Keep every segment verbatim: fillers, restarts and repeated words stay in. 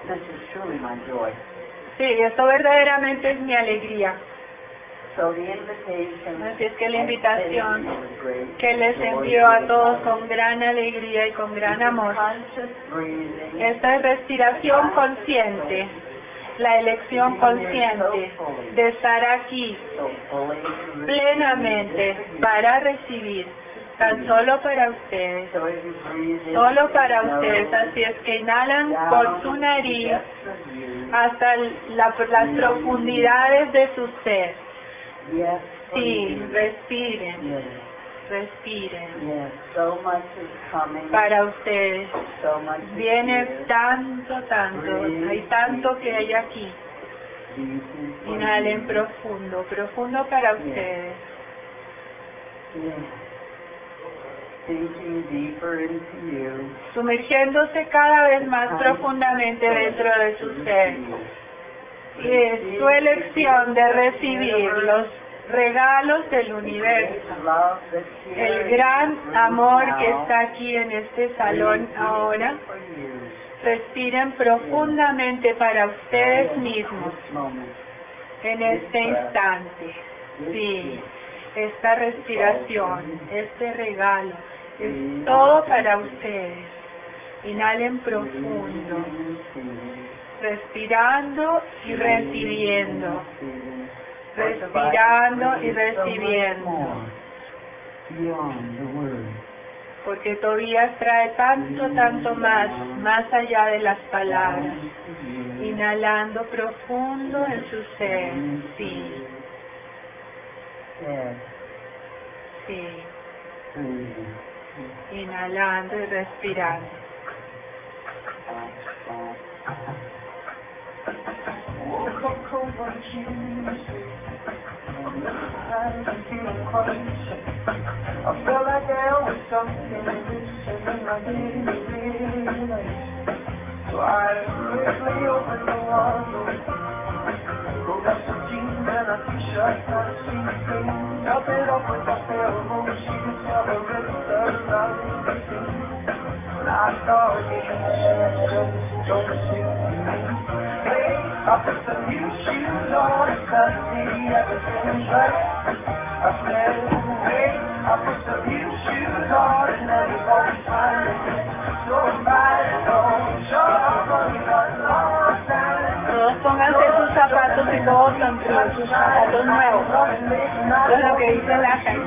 This is truly my joy. Sí, esto verdaderamente es mi alegría. So the invitation Así es que la invitación with great que les joy envío a is todos con gran alegría y con gran amor. conscious breathing, Esta es respiración consciente, la elección consciente de estar aquí so fully plenamente para recibir, tan solo para ustedes, So as you breathe in, solo para you ustedes. know, Así es que inhalan down por su to the nariz depths of you. hasta la- las profundidades de su ser. Yes, Sí, breathe. respiren, Yes, respiren. yes. So much is coming. Para ustedes So much is viene here. tanto, tanto, hay tanto que hay aquí. Breathe in for Inhalen you. profundo, profundo para ustedes. Yes. Sinking deeper into you. Sumergiéndose cada vez más profundamente dentro de su ser. Y es su elección de recibir los regalos del universo. Love that's here El gran amor que now. está aquí en este salón ahora. For you. Respiren profundamente para ustedes mismos This moment. en este instante. Sí, esta respiración, este regalo, es todo para ustedes. Inhalen profundo, respirando y recibiendo, respirando y recibiendo, Beyond the word. porque Tobías trae tanto, tanto más, más allá de las palabras. Inhalando profundo en su ser, sí, Yes. sí, Mm. inhalando y respirando. Woke up cold one Tuesday, and I'm feeling crazy. I felt like there was something missing and I didn't realize. So I quickly opened the wardrobe, pulled out some jeans and a t-shirt, not a single thing. Top it up with a pair of old shoes, saw the rest around the scene. And I started getting just don't suit me. Hey, I put some new shoes on and suddenly everything's right. I said, hey, I put some new shoes on and everybody's fine. So right on, sure, I'm running a long time. Todos pónganse sus zapatos y todos son sus zapatos nuevos. Eso es lo que dice la calle.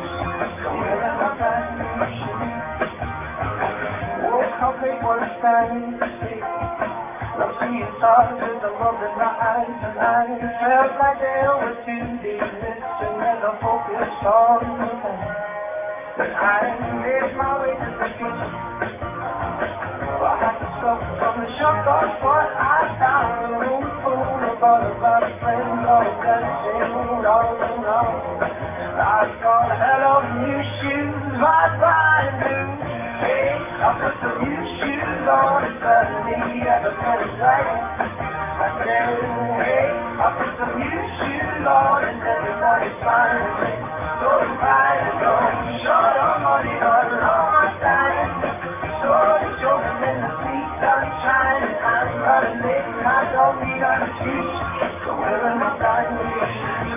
Woke up late one standing still. I'm seeing stars with the love in my eyes tonight. It felt like there were two days missing and I focused on the time. But I made my way to the kitchen. I had to stop from the shop of what I found. A room full of all of our friends all dancing all around. I got a hell of new shoes, my brand new. Hey, I put some new shoes on and suddenly everything's right. I said, hey, I put some new shoes on and everybody's fine. So right on, short on money, on long time. Slowly showing in the sweet sunshine, and I'm running late and I don't need an excuse. So wearing my diamond shoes.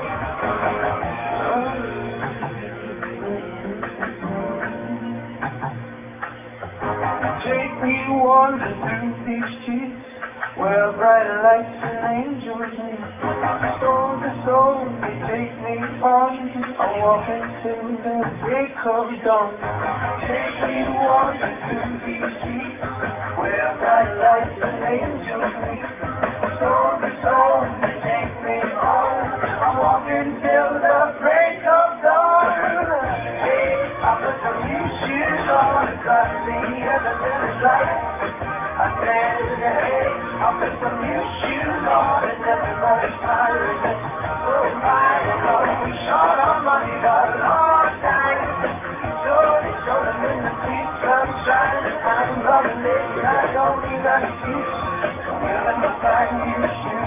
Take me wandering through these streets where bright lights and angels meet. Soul to soul, they take me on. I'm walking till the break of dawn. Take me wandering through these streets where bright lights and angels meet. Soul to soul, they take me on. I'm walking till the break of dawn. Hey, I put some new shoes on and suddenly everything's right. I said, hey, I put some new shoes on and everybody's smiling. So fine and long, short on money, but a long time. Slowly show them in the sweet sunshine. I'm running late and I don't need an excuse. So wearing my brand new shoes.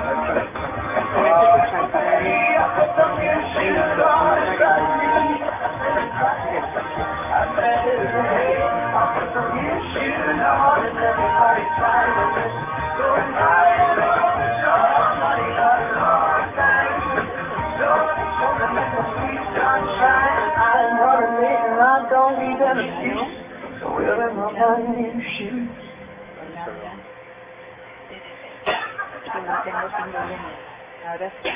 Hey, I put some new shoes on and suddenly everything's right. I said, hey, I put some new shoes on and everybody's smiling. Ahora sí.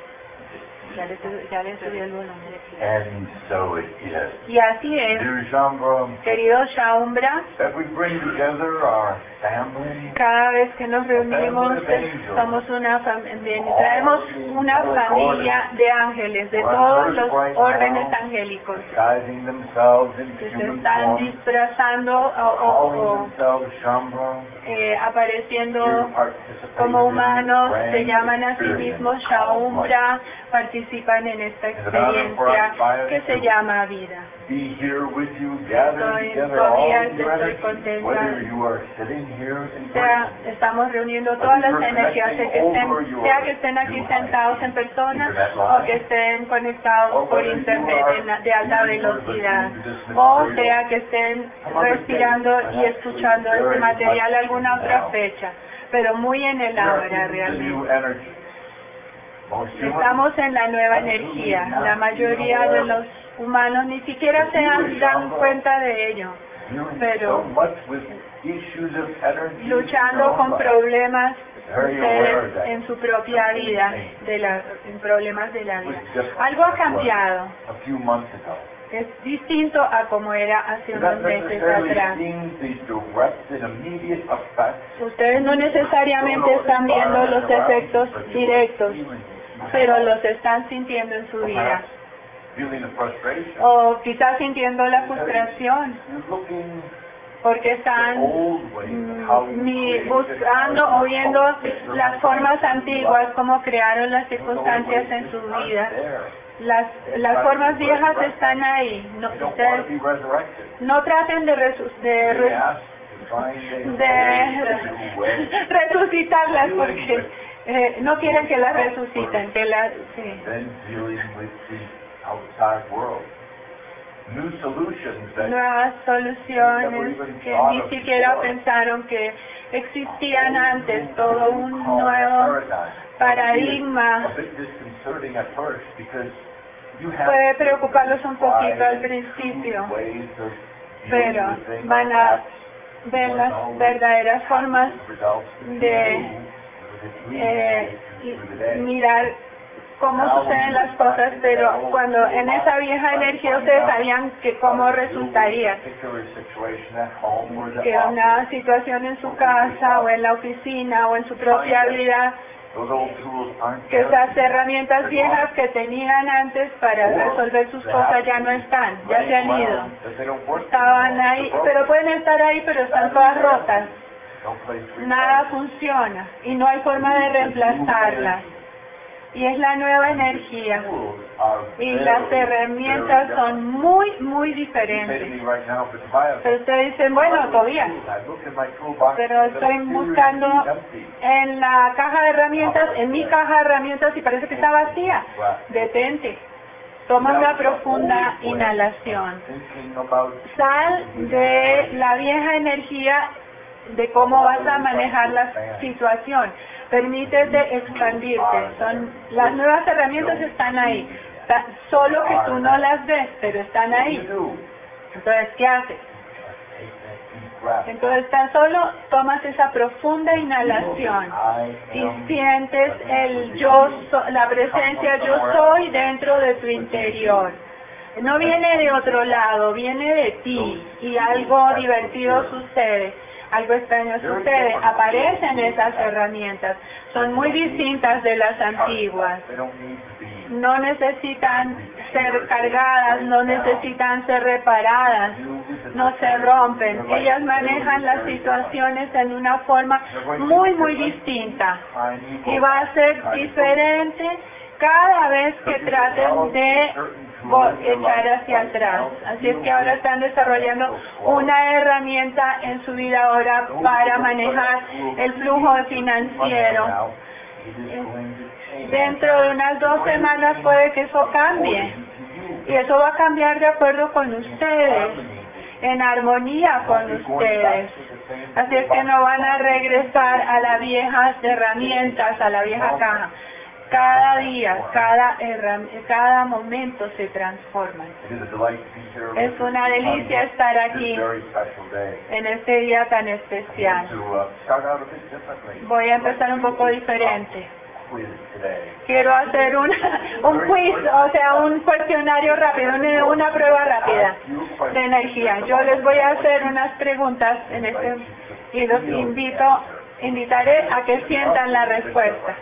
Ya le, sub- ya le subió el volumen. And so it is. Y así es, Dear Shambhala, querido Shaumbra, that we bring together our family, cada vez que nos reunimos eh, somos una familia, traemos una familia de ángeles, de todos los órdenes angélicos, disguising themselves into que se human están form, disfrazando o, o- calling o, themselves Shambhala, eh, apareciendo to participate como in humanos, this se grand llaman a sí experience mismos called life. Shaumbra, participan en esta experiencia que se llama vida. Be here with you, gathered Estoy together all todavía your estoy energies, contenta. whether you are sitting here in O sea, person, estamos reuniendo todas las energías, sea que estén, sea que estén aquí sentados en persona o que estén conectados por internet en la- de alta velocidad, o sea que estén respirando y escuchando este material a alguna otra fecha, pero muy en el ahora the realmente. new energy. Most humans Estamos en la nueva energía. La mayoría de los humanos ni siquiera se dan, dan cuenta de ello, dealing pero so much with issues of energy luchando in con their own problemas Very aware ustedes that en su propia vida, de la, en problemas de la vida. Algo ha cambiado, life. A few months ago. es distinto a como era hace Not unos meses necessarily atrás. seeing the direct and immediate effects, Ustedes no necesariamente están viendo los efectos directos, pero los están sintiendo en su vida. feeling the frustration. O quizás sintiendo la frustración, You're looking porque at están old ways of how mm, you ni created buscando life. o viendo las formas antiguas, cómo crearon las circunstancias en su vida. Las, las formas viejas están ahí. No, You don't want ustedes to be resurrected. no traten de, resu- de, They re- ask to find a de new way. resucitarlas porque eh, no quieren que las resuciten, que las, sí. Then dealing with the outside world. New solutions that Nuevas soluciones que ni siquiera pensaron que existían antes, todo un nuevo paradigma. A bit disconcerting at first because you have Puede preocuparlos un poquito al principio, ways of pero dealing with things van a ver las verdaderas formas de eh, y- mirar cómo suceden las cosas, pero cuando en esa vieja energía ustedes sabían que cómo resultaría, que una situación en su casa o en la oficina o en su propia vida, que esas herramientas viejas que tenían antes para resolver sus cosas ya no están, ya se han ido. Estaban ahí, pero pueden estar ahí, pero están todas rotas. Nada funciona y no hay forma de reemplazarlas. Y es la nueva energía. Y las herramientas son muy, muy diferentes. Pero ustedes dicen, bueno, todavía. Pero estoy buscando en la caja de herramientas, en mi caja de herramientas, y parece que está vacía. Detente. Toma una profunda inhalación. Sal de la vieja energía de cómo vas a manejar la situación. Permítete expandirte. Son, las nuevas herramientas están ahí. Ta- Solo que tú no las ves, pero están ahí. Entonces, ¿qué haces? Entonces, tan solo tomas esa profunda inhalación y sientes el yo, so- la presencia yo soy dentro de tu interior. No viene de otro lado, viene de ti y algo divertido sucede. Algo extraño sucede, aparecen esas herramientas, son muy distintas de las antiguas, no necesitan ser cargadas, no necesitan ser reparadas, no se rompen, ellas manejan las situaciones en una forma muy muy distinta y va a ser diferente cada vez que traten de vo- echar hacia atrás. Así es que ahora están desarrollando una herramienta en su vida ahora para manejar el flujo financiero. Dentro de unas dos semanas puede que eso cambie. Y eso va a cambiar de acuerdo con ustedes, en armonía con ustedes. Así es que no van a regresar a las viejas herramientas, a la vieja caja. Cada día, cada, cada momento se transforman. Es una delicia estar aquí en este día tan especial. Voy a empezar un poco diferente. Quiero hacer un, un quiz, o sea, un cuestionario rápido, una, una prueba rápida de energía. Yo les voy a hacer unas preguntas en este y los invito, invitaré a que sientan la respuesta.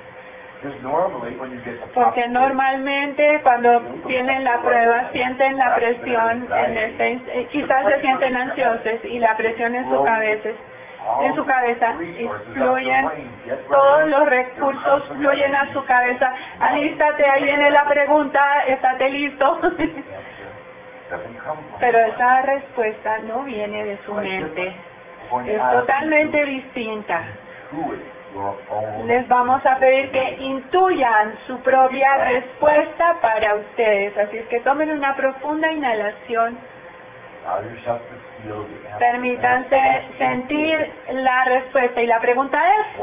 Porque normalmente cuando tienen la prueba sienten la presión, en este, quizás se sienten ansiosos y la presión en su cabeza, en su cabeza y fluyen, todos los recursos fluyen a su cabeza. Alístate, ahí viene la pregunta, estate listo. Pero esa respuesta no viene de su mente, es totalmente distinta. Les vamos a pedir que intuyan su propia respuesta para ustedes. Así es que tomen una profunda inhalación. Permítanse sentir la respuesta. Y la pregunta es,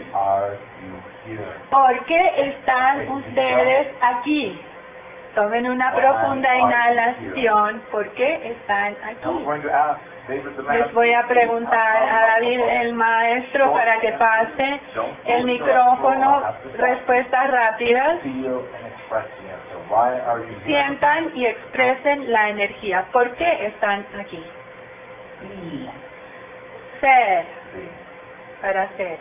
¿por qué están ustedes aquí? Tomen una profunda inhalación. ¿Por qué están aquí? Les voy a preguntar a David, el maestro, para que pase el micrófono. Respuestas rápidas. Sientan y expresen la energía. ¿Por qué están aquí? Ser. Para ser.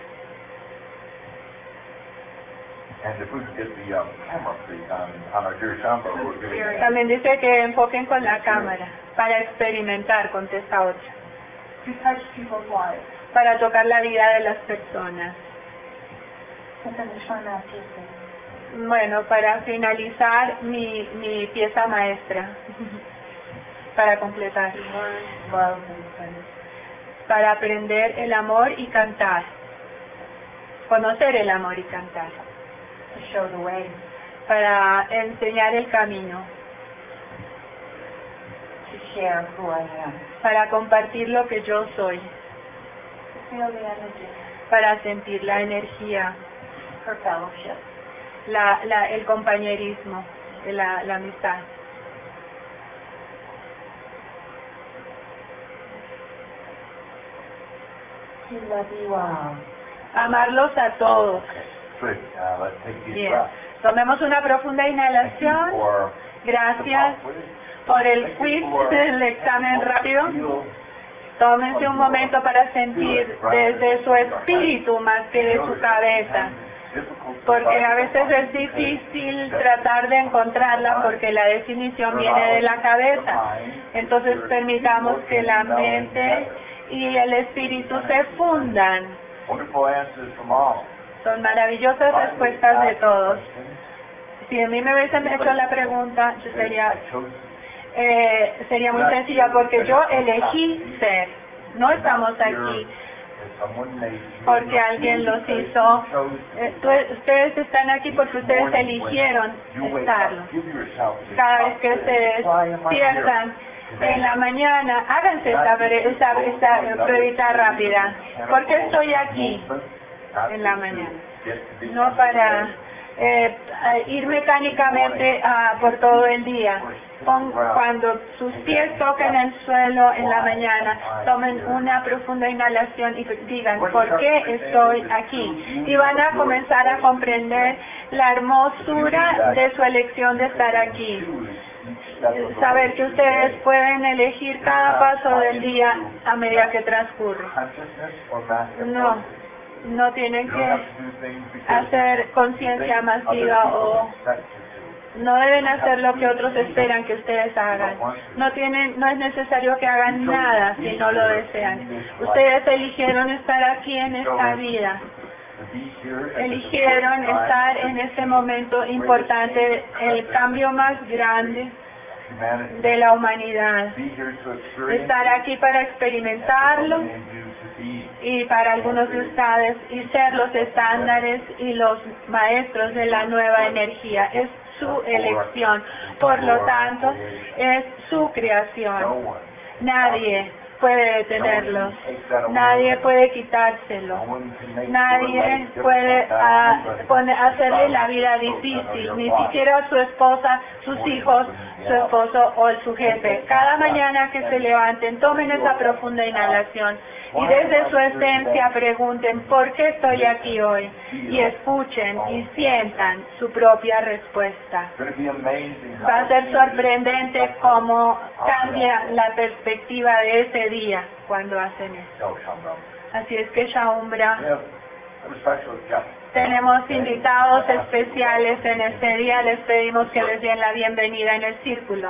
También dice que enfoquen con la cámara para experimentar, contesta otra. Para tocar la vida de las personas. Bueno, para finalizar mi, mi pieza maestra. Para completar. Para aprender el amor y cantar. Conocer el amor y cantar. Para enseñar el camino. Para compartir lo que yo soy. Para sentir la energía. La, la, el compañerismo, la, la amistad. Amarlos a todos. Bien. Tomemos una profunda inhalación. Gracias por el quiz del examen rápido. Tómense un momento para sentir desde su espíritu más que de su cabeza. Porque a veces es difícil tratar de encontrarla porque la definición viene de la cabeza. Entonces permitamos que la mente y el espíritu se fundan. Son maravillosas respuestas de todos. Si a mí me hubiesen hecho la pregunta, yo sería, eh, sería muy sencilla porque yo elegí ser. No estamos aquí porque alguien los hizo. Eh, ustedes están aquí porque ustedes eligieron estarlo. Cada vez que se despiertan en la mañana, háganse esta, esta, esta pruebita rápida. ¿Por qué estoy aquí en la mañana? No para eh, ir mecánicamente uh, por todo el día. Con, cuando sus pies toquen el suelo en la mañana, tomen una profunda inhalación y digan, ¿por qué estoy aquí? Y van a comenzar a comprender la hermosura de su elección de estar aquí. Saber que ustedes pueden elegir cada paso del día a medida que transcurre. No, no tienen que hacer conciencia masiva o no deben hacer lo que otros esperan que ustedes hagan. No tienen, no es necesario que hagan nada si no lo desean. Ustedes eligieron estar aquí en esta vida. Eligieron estar en este momento importante, el cambio más grande de la humanidad. Estar aquí para experimentarlo y para algunos de ustedes y ser los estándares y los maestros de la nueva energía. Es su elección, por lo tanto, es su creación. Nadie puede detenerlos. Nadie puede quitárselo. Nadie puede ah, pone- hacerle la vida difícil, ni siquiera su esposa, sus hijos, su esposo o su jefe. Cada mañana que se levanten, tomen esa profunda inhalación y desde su esencia pregunten ¿por qué estoy aquí hoy? Y escuchen y sientan su propia respuesta. Va a ser sorprendente cómo cambia la perspectiva de ese día cuando hacen esto. Así es que Shaumbra, tenemos invitados especiales en este día. Les pedimos que les den la bienvenida en el círculo.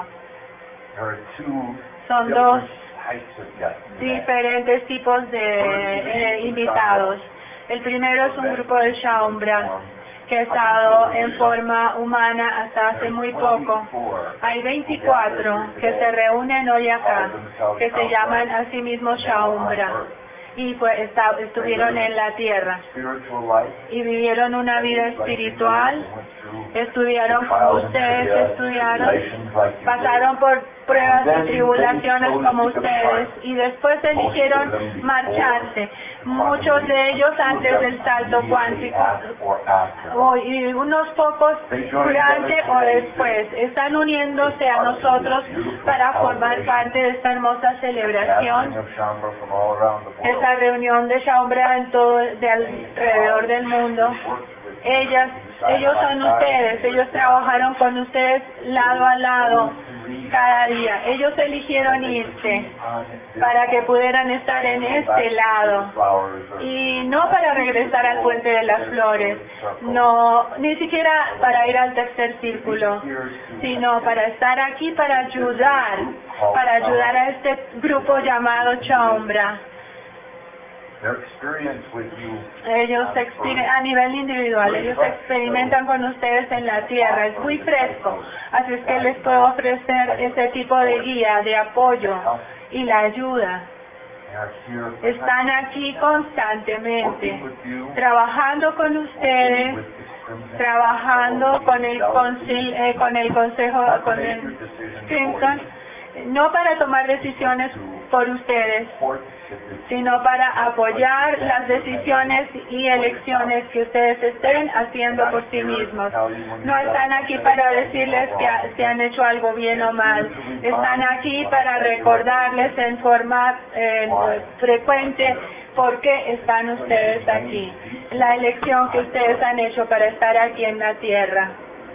Son dos diferentes tipos de eh, invitados. El primero es un grupo de Shaumbra que ha estado en forma humana hasta hace muy poco. Hay veinticuatro que se reúnen hoy acá, que se llaman a sí mismos Shaumbra, y fue, está, estuvieron en la tierra y vivieron una vida espiritual, estudiaron como ustedes, estudiaron, pasaron por pruebas y tribulaciones como ustedes y después eligieron marcharse. Muchos de ellos antes del salto cuántico o, y unos pocos durante o después están uniéndose a nosotros para formar parte de esta hermosa celebración, esta reunión de Shaumbra en todo de alrededor del mundo. Ellas, ellos son ustedes, ellos trabajaron con ustedes lado a lado cada día. Ellos eligieron irse para que pudieran estar en este lado y no para regresar al puente de las flores, no, ni siquiera para ir al tercer círculo, sino para estar aquí para ayudar, para ayudar a este grupo llamado Shaumbra. Ellos a nivel individual, ellos experimentan con ustedes en la tierra, es muy fresco, así es que les puedo ofrecer ese tipo de guía, de apoyo y la ayuda. Están aquí constantemente, trabajando con ustedes, trabajando con el, concil, eh, con el consejo, con el Crimson, no para tomar decisiones por ustedes, sino para apoyar las decisiones y elecciones que ustedes estén haciendo por sí mismos. No están aquí para decirles que si han hecho algo bien o mal. Están aquí para recordarles en forma eh, frecuente por qué están ustedes aquí. La elección que ustedes han hecho para estar aquí en la tierra.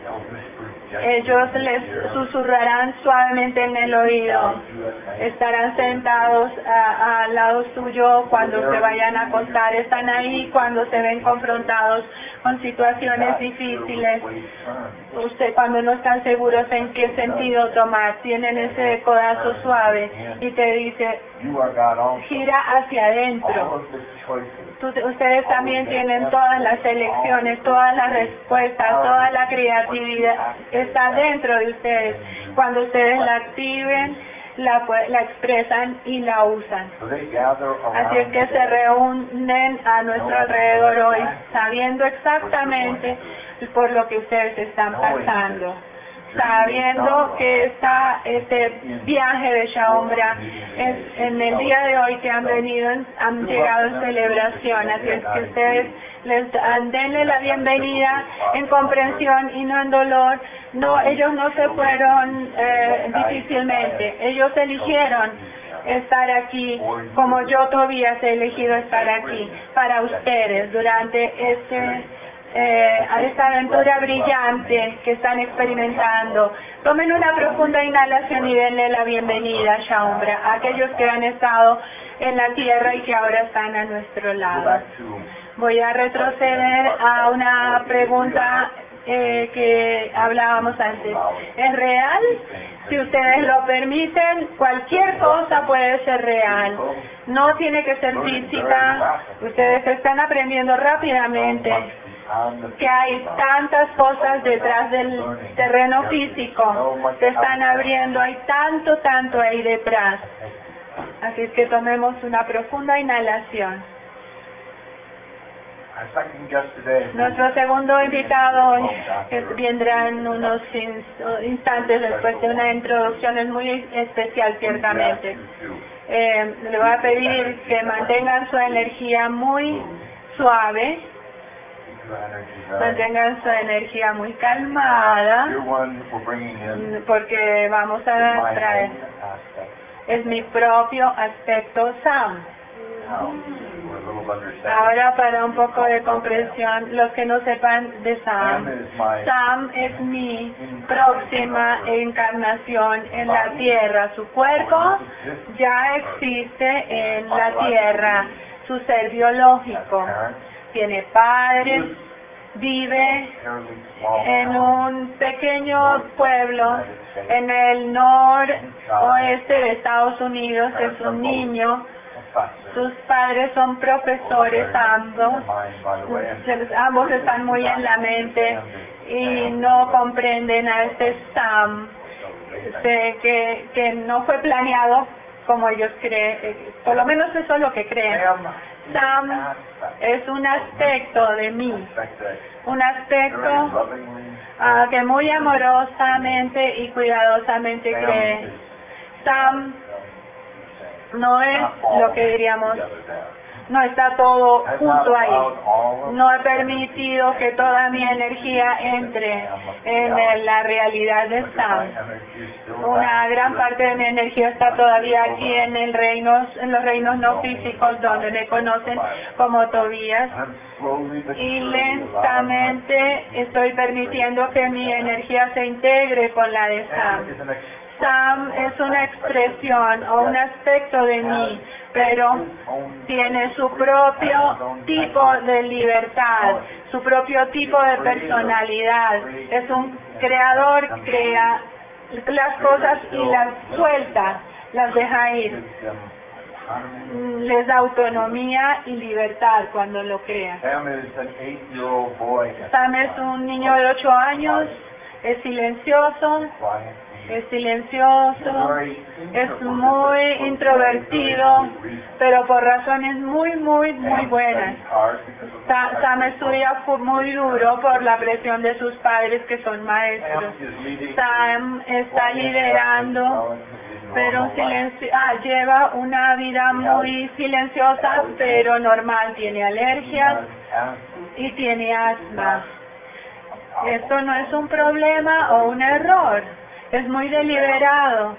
Ellos les susurrarán suavemente en el oído. Estarán sentados a, al lado suyo cuando se vayan a acostar. Están ahí cuando se ven confrontados con situaciones difíciles. Usted, cuando no están seguros en qué sentido tomar, tienen ese codazo suave y te dice, gira hacia adentro. Ustedes también tienen todas las elecciones, todas las respuestas, toda la creatividad está dentro de ustedes. Cuando ustedes la activen, la, la expresan y la usan. Así es que se reúnen a nuestro alrededor hoy, sabiendo exactamente por lo que ustedes están pasando, sabiendo que esta, este viaje de Shaumbra es en el día de hoy que han venido, han llegado en celebración, así es que ustedes les denle la bienvenida en comprensión y no en dolor. No, ellos no se fueron eh, difícilmente, ellos eligieron estar aquí, como yo todavía he elegido estar aquí para ustedes durante este Eh, a esta aventura brillante que están experimentando. Tomen una profunda inhalación y denle la bienvenida a Shaumbra, a aquellos que han estado en la tierra y que ahora están a nuestro lado. Voy a retroceder a una pregunta eh, que hablábamos antes. ¿Es real? Si ustedes lo permiten, cualquier cosa puede ser real. No tiene que ser física. Ustedes están aprendiendo rápidamente que hay tantas cosas detrás del terreno físico, se están abriendo, hay tanto, tanto ahí detrás. Así es que tomemos una profunda inhalación. Our second guest today is Nuestro segundo invitado hoy, que vendrá en unos in- instantes después de una introducción, es muy especial ciertamente. Eh, le voy a pedir que mantengan su energía muy suave, mantengan su energía muy calmada, You're one we're bringing in porque vamos a my traer, own aspect. es mi propio aspecto Sam. Now, for a little understanding. Ahora, para un poco de comprensión, los que no sepan de Sam Sam, is my Sam es mi próxima encarnación en la tierra. Su cuerpo ya existe en la tierra, su ser biológico. parent, Tiene padres, vive fairly small en town, un pequeño pueblo en el noroeste de Estados Unidos. Es un niño. professor. Sus padres son profesores ambos. Mind, by the way, and Se les- Ambos están muy en la mente y no comprenden a este Sam, este, que, que no fue planeado como ellos creen, eh, por lo menos eso es lo que creen. Sam Sam es un aspecto de mí, un very aspecto lovingly ah, que muy amorosamente y cuidadosamente cree. Sam no es lo que diríamos, no está todo junto ahí. No he permitido que toda mi energía entre en la realidad de Sam. Una gran parte de mi energía está todavía aquí en el reinos, en los reinos no físicos, donde me conocen como Tobías. Y lentamente estoy permitiendo que mi energía se integre con la de Sam. Sam es una expresión o un aspecto de mí, pero tiene su propio tipo de libertad, su propio tipo de personalidad. Es un creador, crea las cosas y las suelta, las deja ir. Les da autonomía y libertad cuando lo crea. Sam is an eight-year-old boy. Sam es un niño de ocho años, es silencioso, Quiet. es silencioso, es muy introvertido, pero por razones muy, muy, muy buenas. Sa- Sam estudia fu- muy duro por la presión de sus padres que son maestros. Sam está liderando, pero silencio, ah, lleva una vida muy silenciosa, pero normal. Tiene alergias y tiene asma. Esto no es un problema o un error. Es muy deliberado.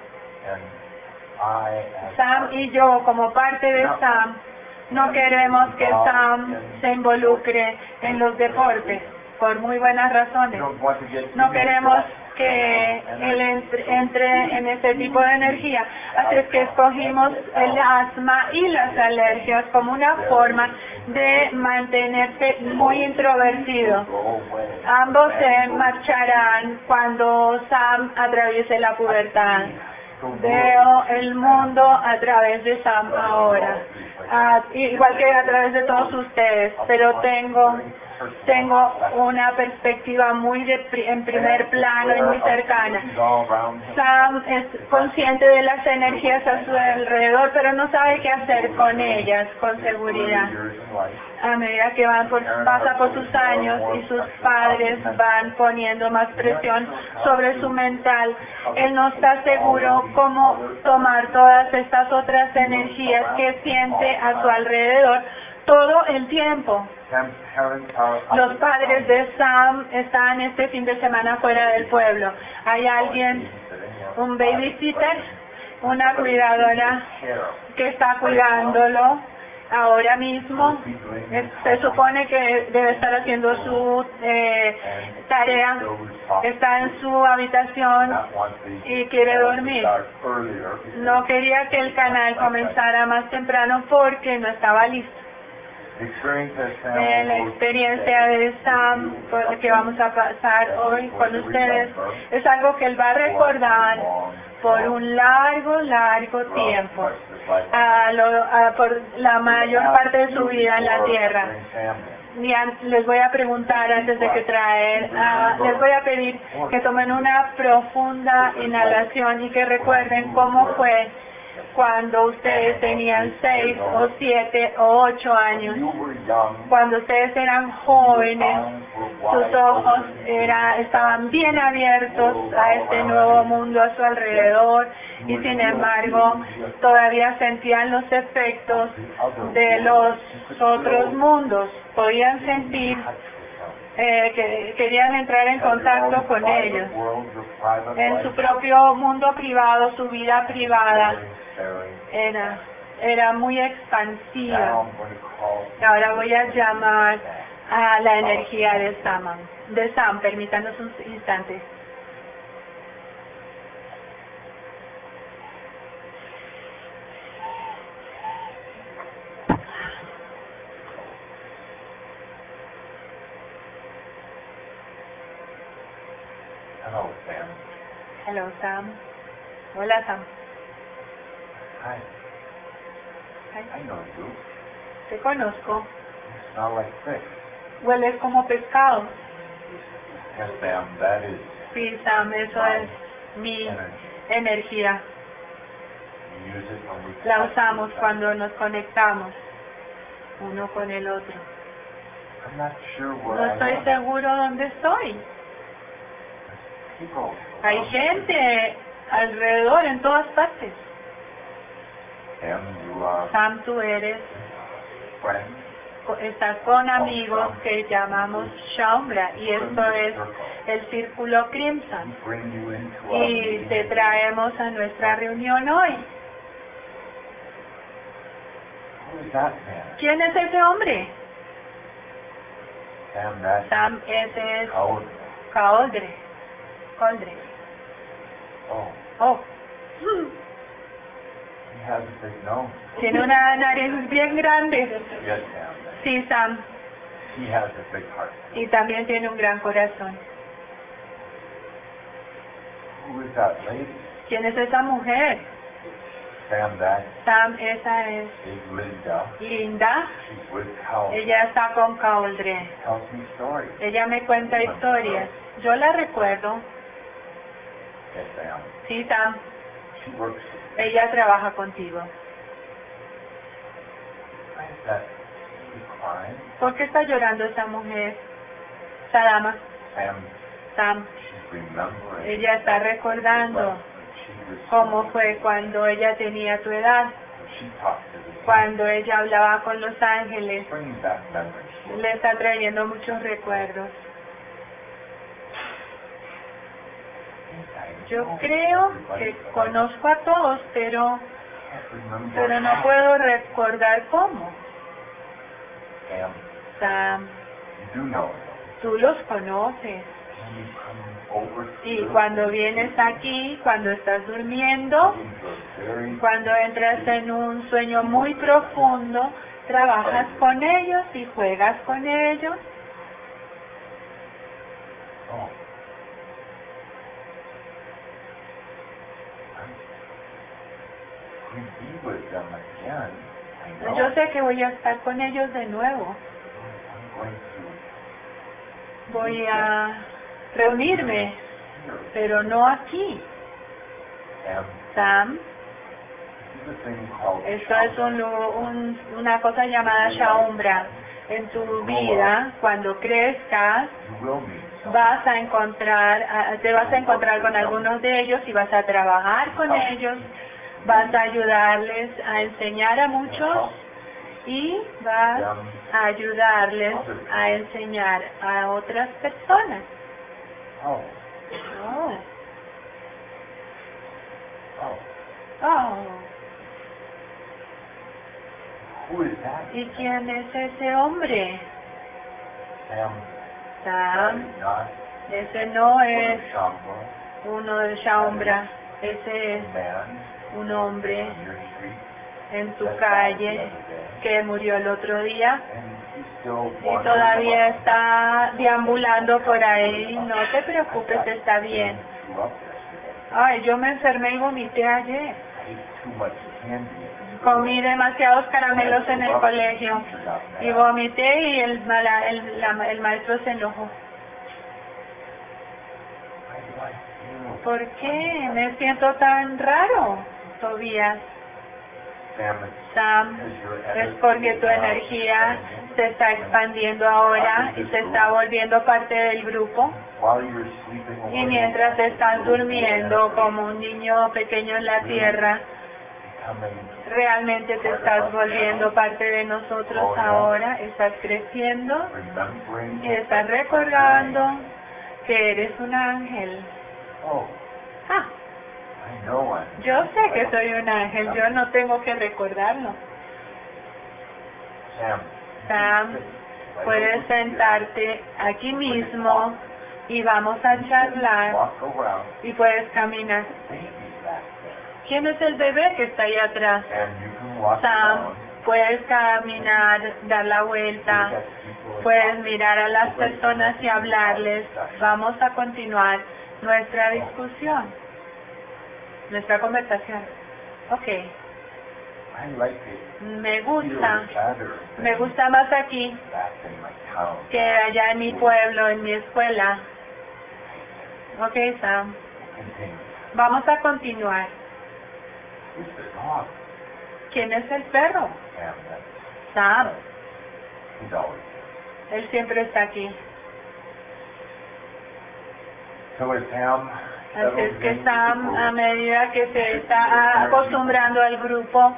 Sam y yo, como parte de Sam, no queremos que Sam se involucre en los deportes, por muy buenas razones. No queremos que él entre, entre en ese tipo de energía. Así es que escogimos el asma y las alergias como una forma de mantenerse muy introvertido. Ambos se marcharán cuando Sam atraviese la pubertad. Veo el mundo a través de Sam ahora, ah, igual que a través de todos ustedes, pero tengo tengo una perspectiva muy de pri- en primer plano y muy cercana. Sam es consciente de las energías a su alrededor, pero no sabe qué hacer con ellas con seguridad. A medida que van por, pasa por sus años y sus padres van poniendo más presión sobre su mental, él no está seguro cómo tomar todas estas otras energías que siente a su alrededor todo el tiempo. Los padres de Sam están este fin de semana fuera del pueblo. Hay alguien, un babysitter, una cuidadora que está cuidándolo ahora mismo. Eh, Se supone que debe estar haciendo su eh, tarea. Está en su habitación y quiere dormir. No quería que el canal comenzara más temprano porque no estaba listo. Eh, la experiencia de Sam por la que vamos a pasar hoy con ustedes es algo que él va a recordar por un largo, largo tiempo, a lo, a, por la mayor parte de su vida en la tierra. Y an- les voy a preguntar antes de que traer, ah, les voy a pedir que tomen una profunda inhalación y que recuerden cómo fue cuando ustedes tenían seis o siete o ocho años. Cuando ustedes eran jóvenes, sus ojos era, estaban bien abiertos a este nuevo mundo a su alrededor y sin embargo todavía sentían los efectos de los otros mundos. Podían sentir eh, que querían entrar en contacto con ellos. En su propio mundo privado, su vida privada era, era muy expansiva. Ahora voy a llamar a la energía de Sam. De Sam, permítanos un instante. Hello, Sam. Hello, Sam. Hola, Sam. Hi. Hi. I know you. Te conozco. You smell like fish. Hueles como pescado. Yes, Sam, that is Sí, Sam, eso es mi energy. energía. We use it when we La touch usamos each other. cuando nos conectamos uno con el otro. I'm not sure where No I estoy am. seguro dónde estoy. People Hay around gente alrededor, en todas partes. Sam, you are Sam, tú eres, friends. co- estás con amigos que llamamos Shaumbra y esto es el Círculo Crimson. We bring you into our Y meeting. te traemos a nuestra reunión hoy. Who is that man? ¿Quién es ese hombre? Sam, that Sam, ese es Howard. Caoldre. Coldre. Oh, Oh. Mm. he has a big nose. Tiene una nariz bien grande. Yes, Sam. Sí, Sam. He has a big heart. Y también tiene un gran corazón. Who is that lady? ¿Quién es esa mujer? Sam, that Sam, esa es is Linda. Linda. She's with Hal. Ella está con Caoldre. Tells me stories. Ella me cuenta historias. Yo la recuerdo. Yes, Sam. Sí, Sam. She works. Ella trabaja contigo. Why is that? She's crying. ¿Por qué está llorando esa mujer? Esa dama. Sam, Sam. she's remembering. Ella está recordando when she was cómo fue cuando ella tenía tu edad, when she talked to the cuando ella hablaba con los ángeles. bringing back memories. Le está trayendo muchos recuerdos. Yo creo que conozco a todos, pero, pero no puedo recordar cómo. Sam, Sam, you do know. tú los conoces. When you come over to Y your- cuando vienes aquí, cuando estás durmiendo, into a very cuando entras en un sueño muy profundo, trabajas con ellos y juegas con ellos. oh. I'm going to be with them again. I know. Yo sé que voy a estar con ellos de nuevo. I'm going to Voy a reunirme, here. pero no aquí. Sam, Sam, this is a thing called esto es un, lu- un- una cosa llamada Shaumbra. En tu vida, cuando crezcas, You will meet some. vas a encontrar, a- te vas a encontrar con algunos de ellos y vas a trabajar con ellos, vas a ayudarles a enseñar a muchos y vas a ayudarles a enseñar a otras personas. Oh, Oh, oh. oh. Who is that? ¿Y quién es ese hombre? Sam, that Sam, is not ese no es Shambhala, uno de Shaumbra, ese es man un hombre on your street en tu that died the calle other day. que murió el otro día And he's still y wandering todavía around. está deambulando por ahí. No te preocupes, está bien. Threw up yesterday. Ay, yo me enfermé y vomité ayer. I ate too much candy. Comí demasiados caramelos en el colegio y vomité y el, mala- el, la- el maestro se enojó. Why do I feel ¿Por qué? Me siento tan raro, Tobías. Sam, es porque tu energía se está expandiendo ahora y se está volviendo parte del grupo. Y mientras estás durmiendo como un niño pequeño en la tierra, realmente te estás volviendo parte de nosotros ahora, estás creciendo y estás recordando que eres un ángel. Ah, yo sé que soy un ángel, yo no tengo que recordarlo. Sam, puedes sentarte aquí mismo y vamos a charlar y puedes caminar. ¿Quién es el bebé que está ahí atrás? Sam, puedes caminar, dar la vuelta, puedes mirar a las personas y hablarles. Vamos a continuar nuestra discusión, nuestra conversación. Ok. Me gusta, me gusta más aquí que allá en mi pueblo, en mi escuela. Ok, Sam. Vamos a continuar. ¿Quién es el perro? Sam. Él siempre está aquí. Así es que Sam, a medida que se está acostumbrando al grupo,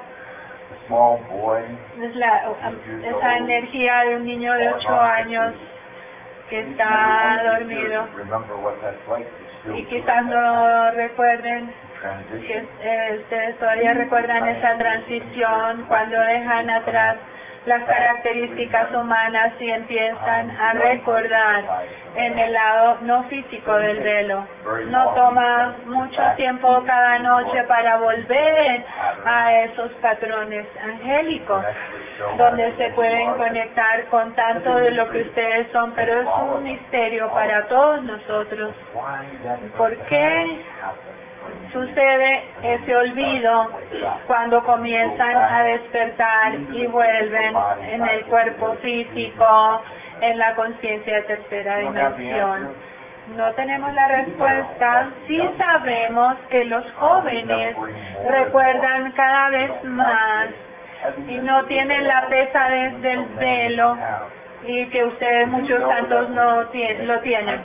es la, esa energía de un niño de ocho años que está dormido y quizás no recuerden que eh, ustedes todavía recuerdan esa transición cuando dejan atrás las características humanas y empiezan a recordar en el lado no físico del velo. No toma mucho tiempo cada noche para volver a esos patrones angélicos, donde se pueden conectar con tanto de lo que ustedes son, pero es un misterio para todos nosotros. ¿Por qué sucede ese olvido cuando comienzan a despertar y vuelven en el cuerpo físico, en la conciencia de tercera dimensión? No tenemos la respuesta. Sí sabemos que los jóvenes recuerdan cada vez más y no tienen la pesadez del velo y que ustedes muchos santos no tienen, lo tienen.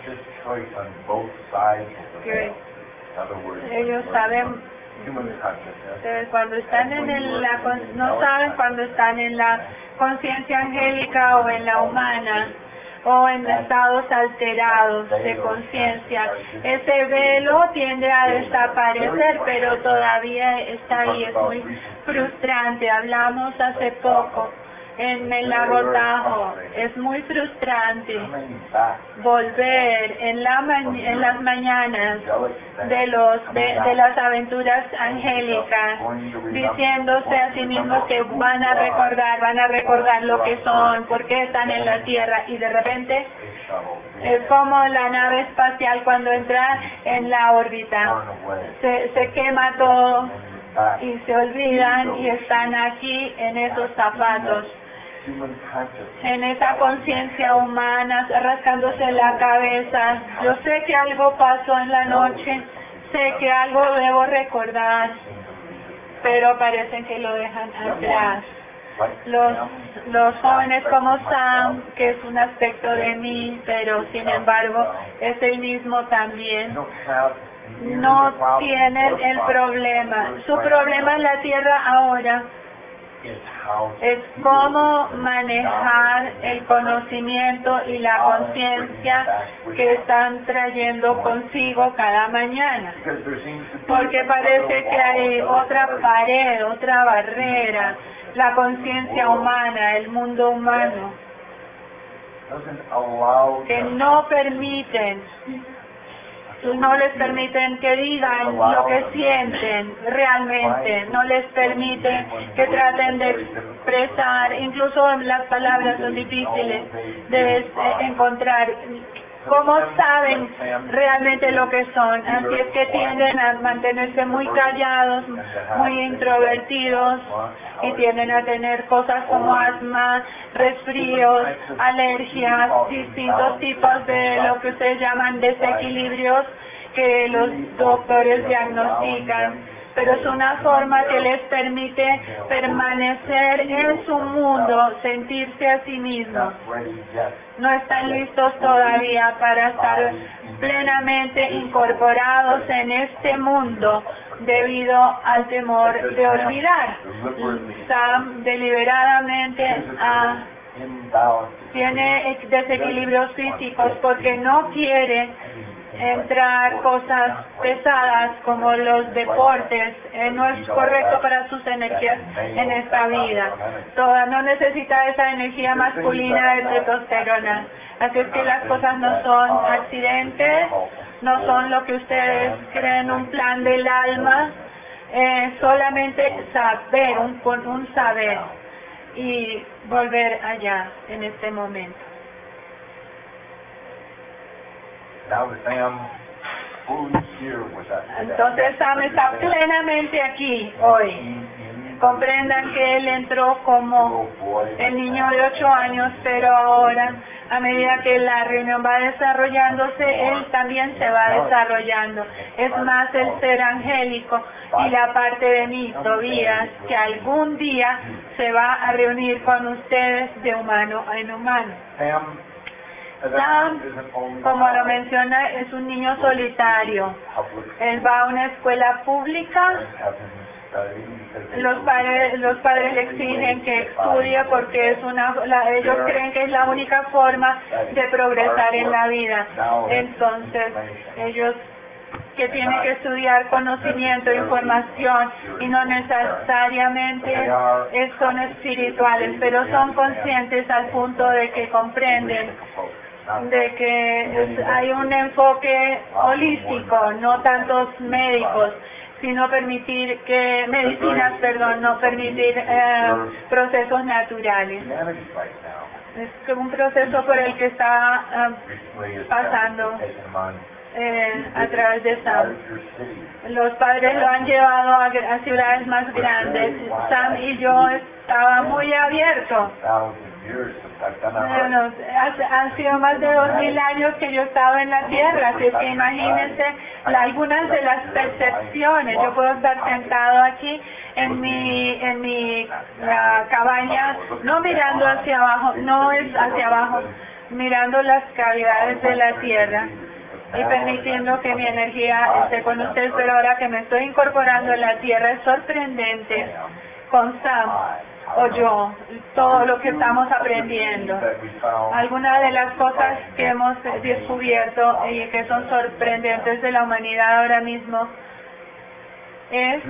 Que ellos saben, ustedes cuando están en el, la, no saben cuando están en la conciencia angélica o en la humana o en estados alterados de conciencia. Ese velo tiende a desaparecer, pero todavía está ahí, es muy frustrante. Hablamos hace poco en el lago Tahoe. Es muy frustrante volver en, la ma en las mañanas de, los, de, de las aventuras angélicas, diciéndose a sí mismos que van a recordar, van a recordar lo que son, por qué están en la Tierra, y de repente es como la nave espacial cuando entra en la órbita. Se, se quema todo y se olvidan y están aquí en esos zapatos, en esa conciencia humana, rascándose la cabeza. Yo sé que algo pasó en la noche, sé que algo debo recordar, pero parece que lo dejan atrás. Los, los jóvenes como Sam, que es un aspecto de mí, pero sin embargo es el mismo también, no tienen el problema. Su problema en la Tierra ahora es cómo manejar el conocimiento y la conciencia que están trayendo consigo cada mañana, porque parece que hay otra pared, otra barrera, la conciencia humana, el mundo humano, que no permiten no les permiten que digan lo que sienten realmente, no les permiten que traten de expresar, incluso las palabras son difíciles de encontrar. ¿Cómo saben realmente lo que son? Así es que tienden a mantenerse muy callados, muy introvertidos, y tienden a tener cosas como asma, resfríos, alergias, distintos tipos de lo que ustedes llaman desequilibrios que los doctores diagnostican. pero es una forma que les permite permanecer en su mundo, sentirse a sí mismos. No están listos todavía para estar plenamente incorporados en este mundo debido al temor de olvidar. Sam deliberadamente ah, tiene desequilibrios físicos porque no quiere entrar cosas pesadas como los deportes. Eh, no es correcto para sus energías en esta vida. Toda, no necesita esa energía masculina de testosterona. Así es que las cosas no son accidentes, no son lo que ustedes creen un plan del alma, eh, solamente saber, un, un saber y volver allá en este momento. Entonces Sam está plenamente aquí hoy. Comprendan que él entró como el niño de ocho años, pero ahora, a medida que la reunión va desarrollándose, él también se va desarrollando. Es más el ser angélico y la parte de mí, Tobías, que algún día se va a reunir con ustedes de humano en humano. Sam, como lo menciona, es un niño solitario. Él va a una escuela pública. Los padres, los padres le exigen que estudie porque es una, la, ellos creen que es la única forma de progresar en la vida. Entonces, ellos que tienen que estudiar conocimiento, información, y no necesariamente son espirituales, pero son conscientes al punto de que comprenden de que es, hay un enfoque holístico, no tantos médicos, sino permitir que, medicinas, perdón, no permitir eh, procesos naturales. Es un proceso por el que está eh, pasando eh, a través de Sam. Los padres lo han llevado a, a ciudades más grandes. Sam y yo estaba muy abierto. Bueno, han sido más de dos mil años que yo he estado en la tierra, así es que imagínense la, algunas de las percepciones. Yo puedo estar sentado aquí en mi en mi la cabaña, no mirando hacia abajo, no es hacia abajo, mirando las cavidades de la tierra y permitiendo que mi energía esté con ustedes, pero ahora que me estoy incorporando en la tierra es sorprendente con Sam o yo, todo lo que estamos aprendiendo. Algunas de las cosas que hemos descubierto y que son sorprendentes de la humanidad ahora mismo es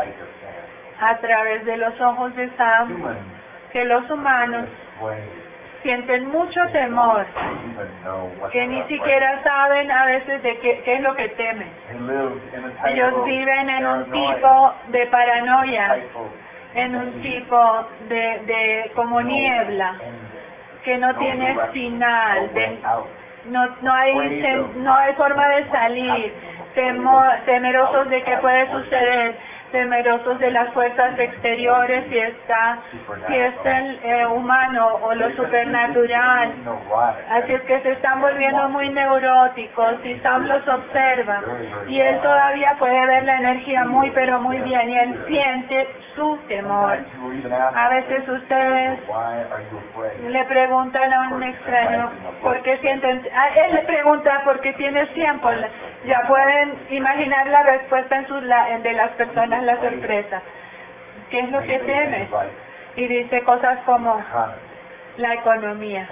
a través de los ojos de Sam que los humanos sienten mucho temor, que ni siquiera saben a veces de qué, qué es lo que temen. Ellos viven en un tipo de paranoia, en un tipo de, de como niebla que no tiene final, de, no, no, hay, no hay forma de salir, temo, temerosos de qué puede suceder, temerosos de las fuerzas exteriores, si está, si es el eh, humano o lo supernatural. Así es que se están volviendo muy neuróticos y Sam los observa y él todavía puede ver la energía muy pero muy bien y él siente su temor. A veces ustedes le preguntan a un extraño por qué sienten, a él le pregunta por qué tienes tiempo, ya pueden imaginar la respuesta en sus, la, de las personas, la sorpresa. ¿Qué es lo que temes? Y dice cosas como la economía,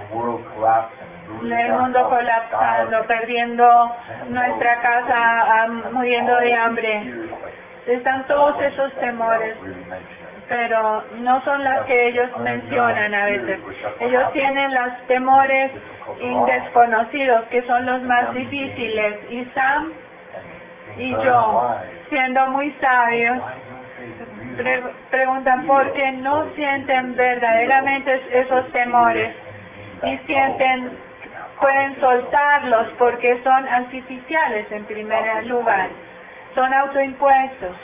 el mundo colapsando, perdiendo nuestra casa, muriendo de hambre. Están todos esos temores, pero no son las que ellos mencionan a veces. Ellos tienen los temores desconocidos, que son los más difíciles. Y Sam y yo, siendo muy sabios, pre preguntan por qué no sienten verdaderamente esos temores y sienten, pueden soltarlos porque son artificiales en primer lugar, son autoimpuestos.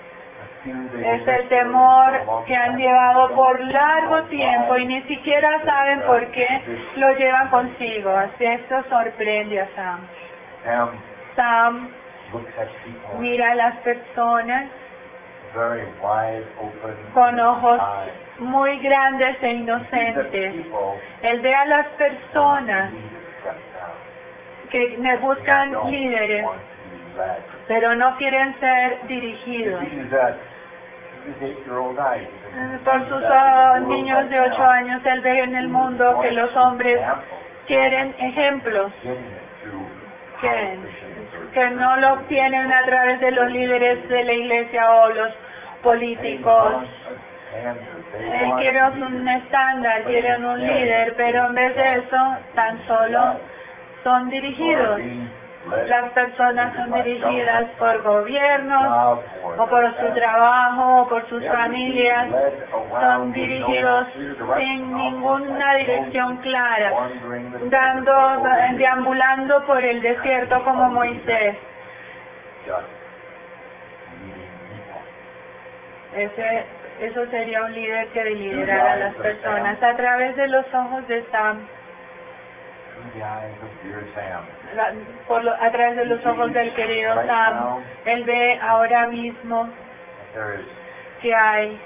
Es el temor que han llevado por largo tiempo y ni siquiera saben por qué lo llevan consigo. Así esto sorprende a Sam. Sam mira a las personas very wide open con ojos eyes. muy grandes e The inocentes. people Él ve a las personas need to step down. que ne- They buscan don't líderes, want to be led. pero no quieren ser He dirigidos. sees that his eight-year-old eyes. Por sus oh, niños de ocho años, él ve en el mundo que los hombres quieren ejemplos, que, que no lo obtienen a través de los líderes de la iglesia o los políticos. Él quiere un estándar, quieren un líder, pero en vez de eso, tan solo son dirigidos. Las personas son dirigidas por gobiernos, o por su trabajo, o por sus familias. Son dirigidos sin ninguna dirección clara, dando, deambulando por el desierto como Moisés. Ese, eso sería un líder que liderara a las personas a través de los ojos de Sam. La- por lo- a través de los ojos del querido Sam, él ve ahora mismo que hay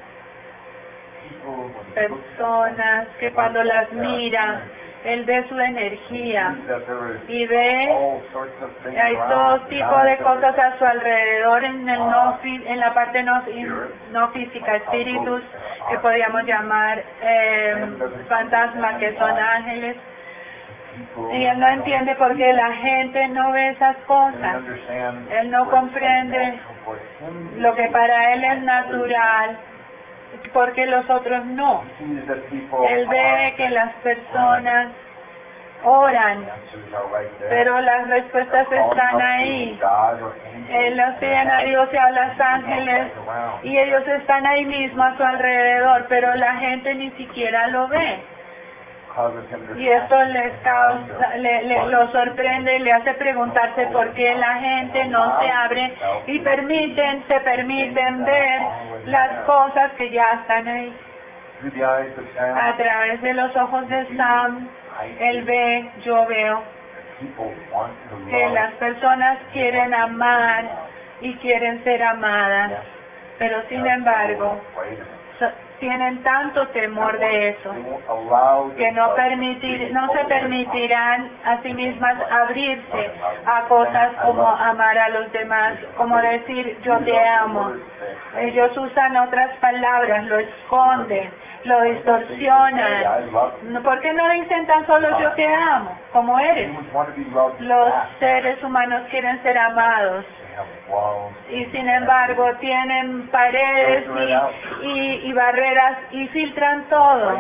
personas que cuando las mira, él ve su energía y ve que hay todo tipo de cosas a su alrededor en el no fí- en la parte no, in- no física, espíritus que podríamos llamar eh, fantasmas, que son ángeles. Y él no entiende por qué la gente no ve esas cosas. Él no comprende lo que para él es natural, porque los otros no. Él ve que las personas oran, pero las respuestas están ahí. Él los tiene a Dios y a los ángeles, y ellos están ahí mismo a su alrededor, pero la gente ni siquiera lo ve. Y esto les causa, le, le- lo sorprende y le hace preguntarse por qué la gente no se abre y permiten, se permiten ver las cosas que ya están ahí. A través de los ojos de Sam, él ve, yo veo, que las personas quieren amar y quieren ser amadas, pero sin embargo, so- tienen tanto temor de eso, que no, permitir, no se permitirán a sí mismas abrirse a cosas como amar a los demás, como decir yo te amo. Ellos usan otras palabras, lo esconden, lo distorsionan. No, ¿por qué no dicen tan solo yo te amo, como eres? Los seres humanos quieren ser amados. Y sin embargo tienen paredes y, y, y barreras y filtran todo.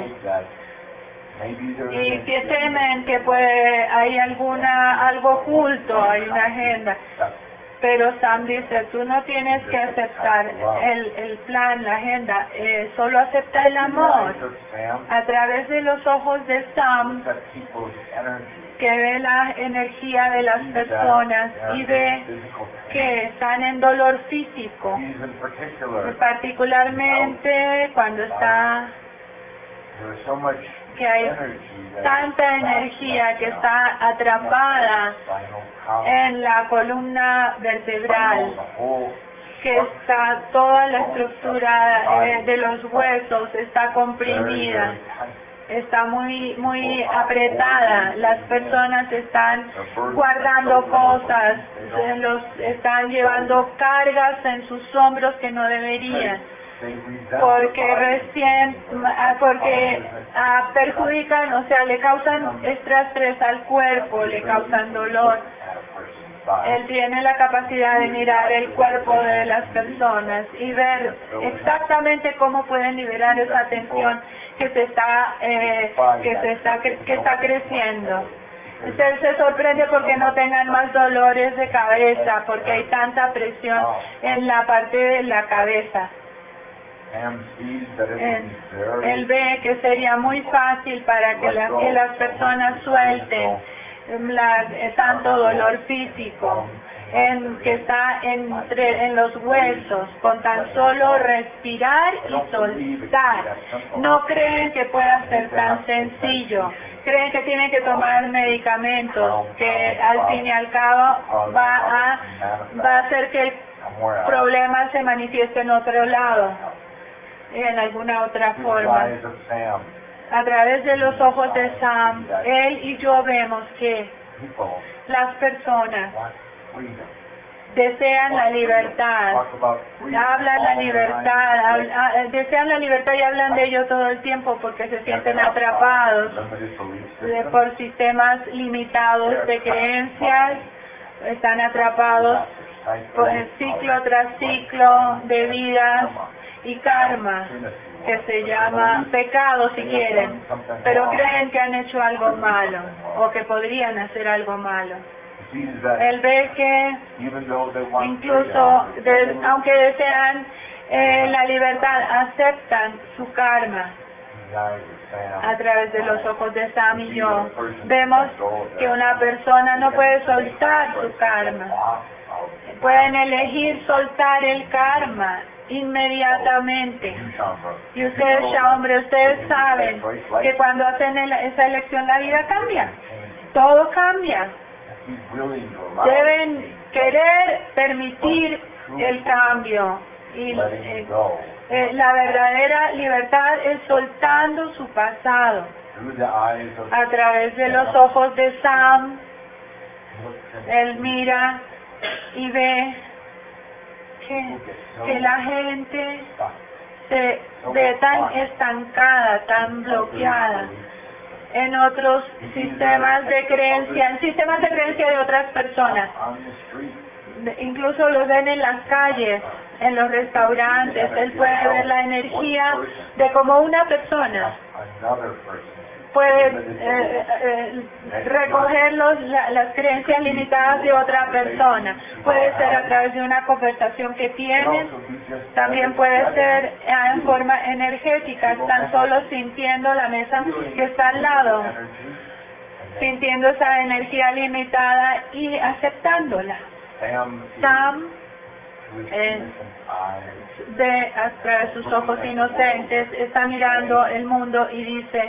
Y que temen que puede, hay alguna, algo oculto, hay una agenda. Pero Sam dice, tú no tienes que aceptar el, el plan, la agenda, eh, solo acepta el amor. A través de los ojos de Sam, que ve la energía de las personas y ve que están en dolor físico, particularmente cuando está, que hay tanta energía que está atrapada en la columna vertebral, que está toda la estructura eh, de los huesos está comprimida, está muy muy apretada. Las personas están guardando cosas, se los están llevando cargas en sus hombros que no deberían, porque recién porque ah, perjudican, o sea, le causan extra estrés al cuerpo, le causan dolor. Él tiene la capacidad de mirar el cuerpo de las personas y ver exactamente cómo pueden liberar esa tensión que se está eh, que se está cre- que está creciendo. Usted se sorprende porque no tengan más dolores de cabeza, porque hay tanta presión en la parte de la cabeza. Él, él ve que sería muy fácil para que, la- que las personas suelten la- eh, tanto dolor físico en, que está entre en los huesos, con tan solo respirar y soltar. No creen que pueda ser tan sencillo. Creen que tienen que tomar medicamentos, que al fin y al cabo va a, va a hacer que el somewhere else. problema se manifieste en otro lado, en alguna otra Through the forma. eyes of Sam, A través de los ojos de Sam, él y yo vemos que people las personas want freedom. desean la libertad, Talk about freedom hablan la all the libertad, time. hab- ah, desean la libertad y hablan de ello todo el tiempo porque se sienten atrapados Limited belief eh, system. por sistemas limitados de creencias, están atrapados por el ciclo tras ciclo de vidas y karma, que se llama pecado si quieren, pero creen que han hecho algo malo o que podrían hacer algo malo. Él ve que incluso de- aunque desean eh, la libertad, aceptan su karma. A través de los ojos de Sam y yo vemos que una persona no puede soltar su karma. Pueden elegir soltar el karma inmediatamente. Y ustedes, ya hombre, ustedes saben que cuando hacen el- esa elección la vida cambia. Todo cambia. Deben querer permitir el cambio. Y eh, eh, la verdadera libertad es soltando su pasado. A través de los ojos de Sam, él mira y ve que, que la gente se ve tan estancada, tan bloqueada en otros sistemas de creencia, en sistemas de creencia de otras personas. De- Incluso los ven en las calles, en los restaurantes. Él puede ver la energía de cómo una persona puede eh, eh, recoger los, la- las creencias limitadas de otra persona. Puede ser a través de una conversación que tienen, también puede ser eh, en forma energética, tan solo sintiendo la mesa que está al lado, sintiendo esa energía limitada y aceptándola. Sam, eh, de, a través de sus ojos inocentes, está mirando el mundo y dice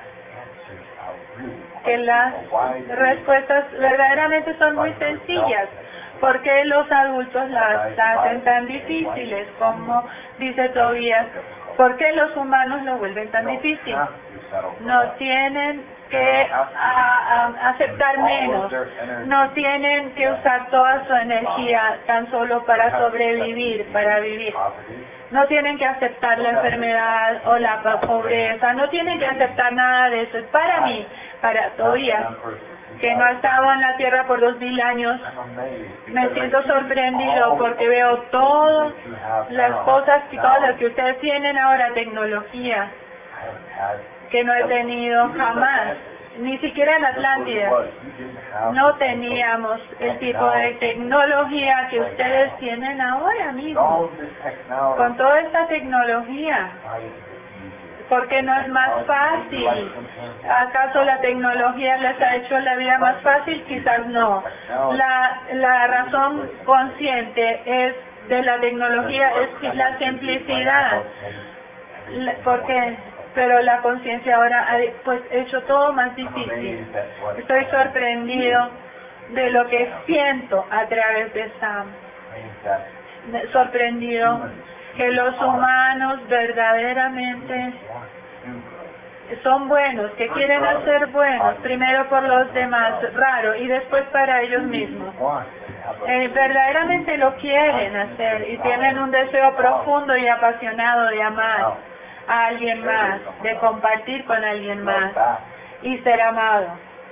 que las respuestas verdaderamente son muy sencillas. ¿Por qué los adultos las hacen tan difíciles? Como dice Tobías, ¿por qué los humanos lo vuelven tan difícil? No tienen que a- a- aceptar menos, no tienen que usar toda su energía tan solo para sobrevivir, para vivir. No tienen que aceptar la enfermedad o la pa- pobreza, no tienen que aceptar nada de eso. Es para mí, para Tobías, que no ha estado en la tierra por dos mil años. Me siento sorprendido porque veo todas las cosas y todas las que ustedes tienen ahora, tecnología, que no he tenido jamás, ni siquiera en Atlántida. No teníamos el tipo de tecnología que ustedes tienen ahora mismo. Con toda esta tecnología, ¿por qué no es más fácil? ¿Acaso la tecnología les ha hecho la vida más fácil? Quizás no. La, la razón consciente es de la tecnología es la simplicidad. La- porque pero la conciencia ahora ha pues hecho todo más difícil. Estoy sorprendido de lo que siento a través de Sam. Sorprendido que los humanos verdaderamente son buenos, que quieren hacer buenos, primero por los demás, raro, y después para ellos mismos. Eh, verdaderamente lo quieren hacer y tienen un deseo profundo y apasionado de amar a alguien más, de compartir con alguien más y ser amado.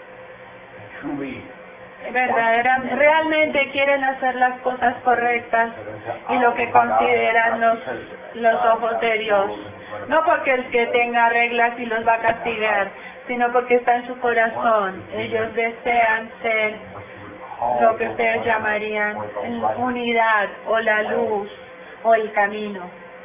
Verdaderamente, realmente quieren hacer las cosas correctas y lo que consideran los, los ojos de Dios. No porque el que tenga reglas y los va a castigar, sino porque está en su corazón. Ellos desean ser lo que ustedes llamarían unidad o la luz o el camino.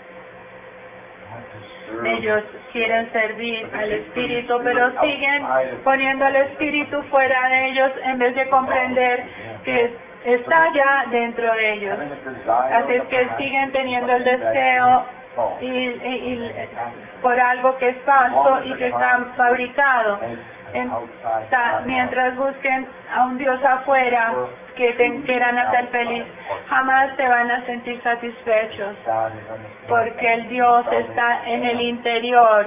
Ellos quieren servir al Espíritu, pero siguen poniendo al Espíritu fuera de ellos en vez de comprender que está ya dentro de ellos. Así es que siguen teniendo el deseo y, y, y por algo que es falso y que está fabricado. En, ta, mientras busquen a un Dios afuera que te quieran hacer feliz, jamás te van a sentir satisfechos, porque el Dios está en el interior.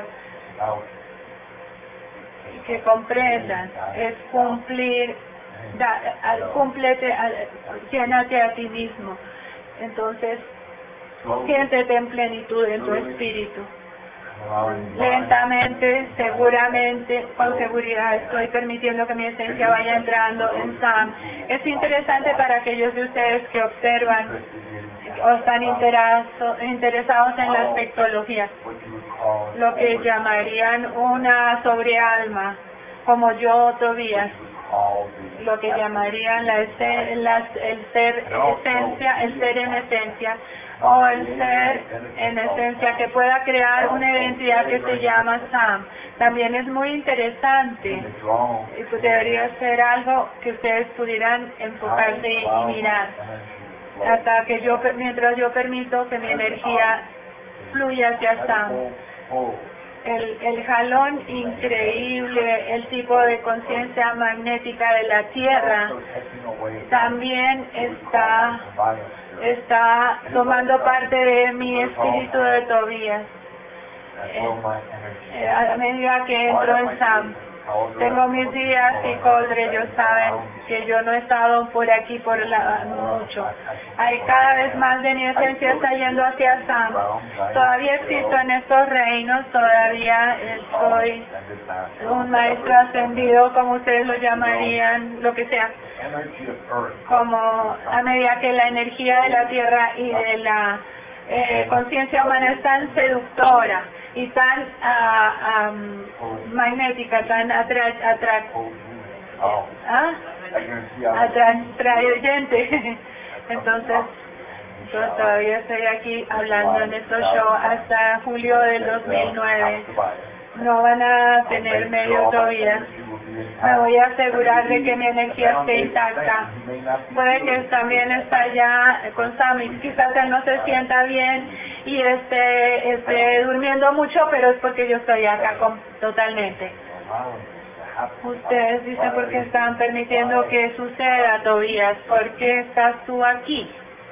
Que comprendan, es cumplir, da, al, cúmplete, al, llénate a ti mismo. Entonces, siéntete en plenitud en tu espíritu. Lentamente, seguramente, con seguridad, estoy permitiendo que mi esencia vaya entrando en Sam. Es interesante para aquellos de ustedes que observan o están interesados, interesados en la aspectología, lo que llamarían una sobrealma, como yo, Tobías, lo que llamarían la, ese, la el ser esencia, el ser en esencia, o el ser en esencia que pueda crear una identidad que se llama Sam. También es muy interesante y pues debería ser algo que ustedes pudieran enfocarse y, y mirar, hasta que yo, mientras yo permito que mi energía fluya hacia Sam. El, el jalón increíble, el tipo de conciencia magnética de la Tierra también está, está tomando parte de mi espíritu de Tobías. Eh, a medida que entro en Sam, tengo mis días y Coldre, ellos saben que yo no he estado por aquí por la, mucho. Hay cada vez más de mi esencia está yendo hacia Sam. Todavía existo en estos reinos, todavía soy un maestro ascendido, como ustedes lo llamarían, lo que sea. Como a medida que la energía de la Tierra y de la eh, conciencia humana es tan seductora y tan uh, um, magnética, tan atra atra ¿ah? atrayente. Entonces, yo todavía estoy aquí hablando en estos shows hasta julio del dos mil nueve. No van a tener medio todavía. Me voy a asegurar de que mi energía esté intacta. Puede que también está allá con Sammy, quizás él no se sienta bien y esté, esté durmiendo mucho, pero es porque yo estoy acá con, totalmente. Ustedes dicen por qué están permitiendo que suceda, Tobías. ¿Por qué estás tú aquí?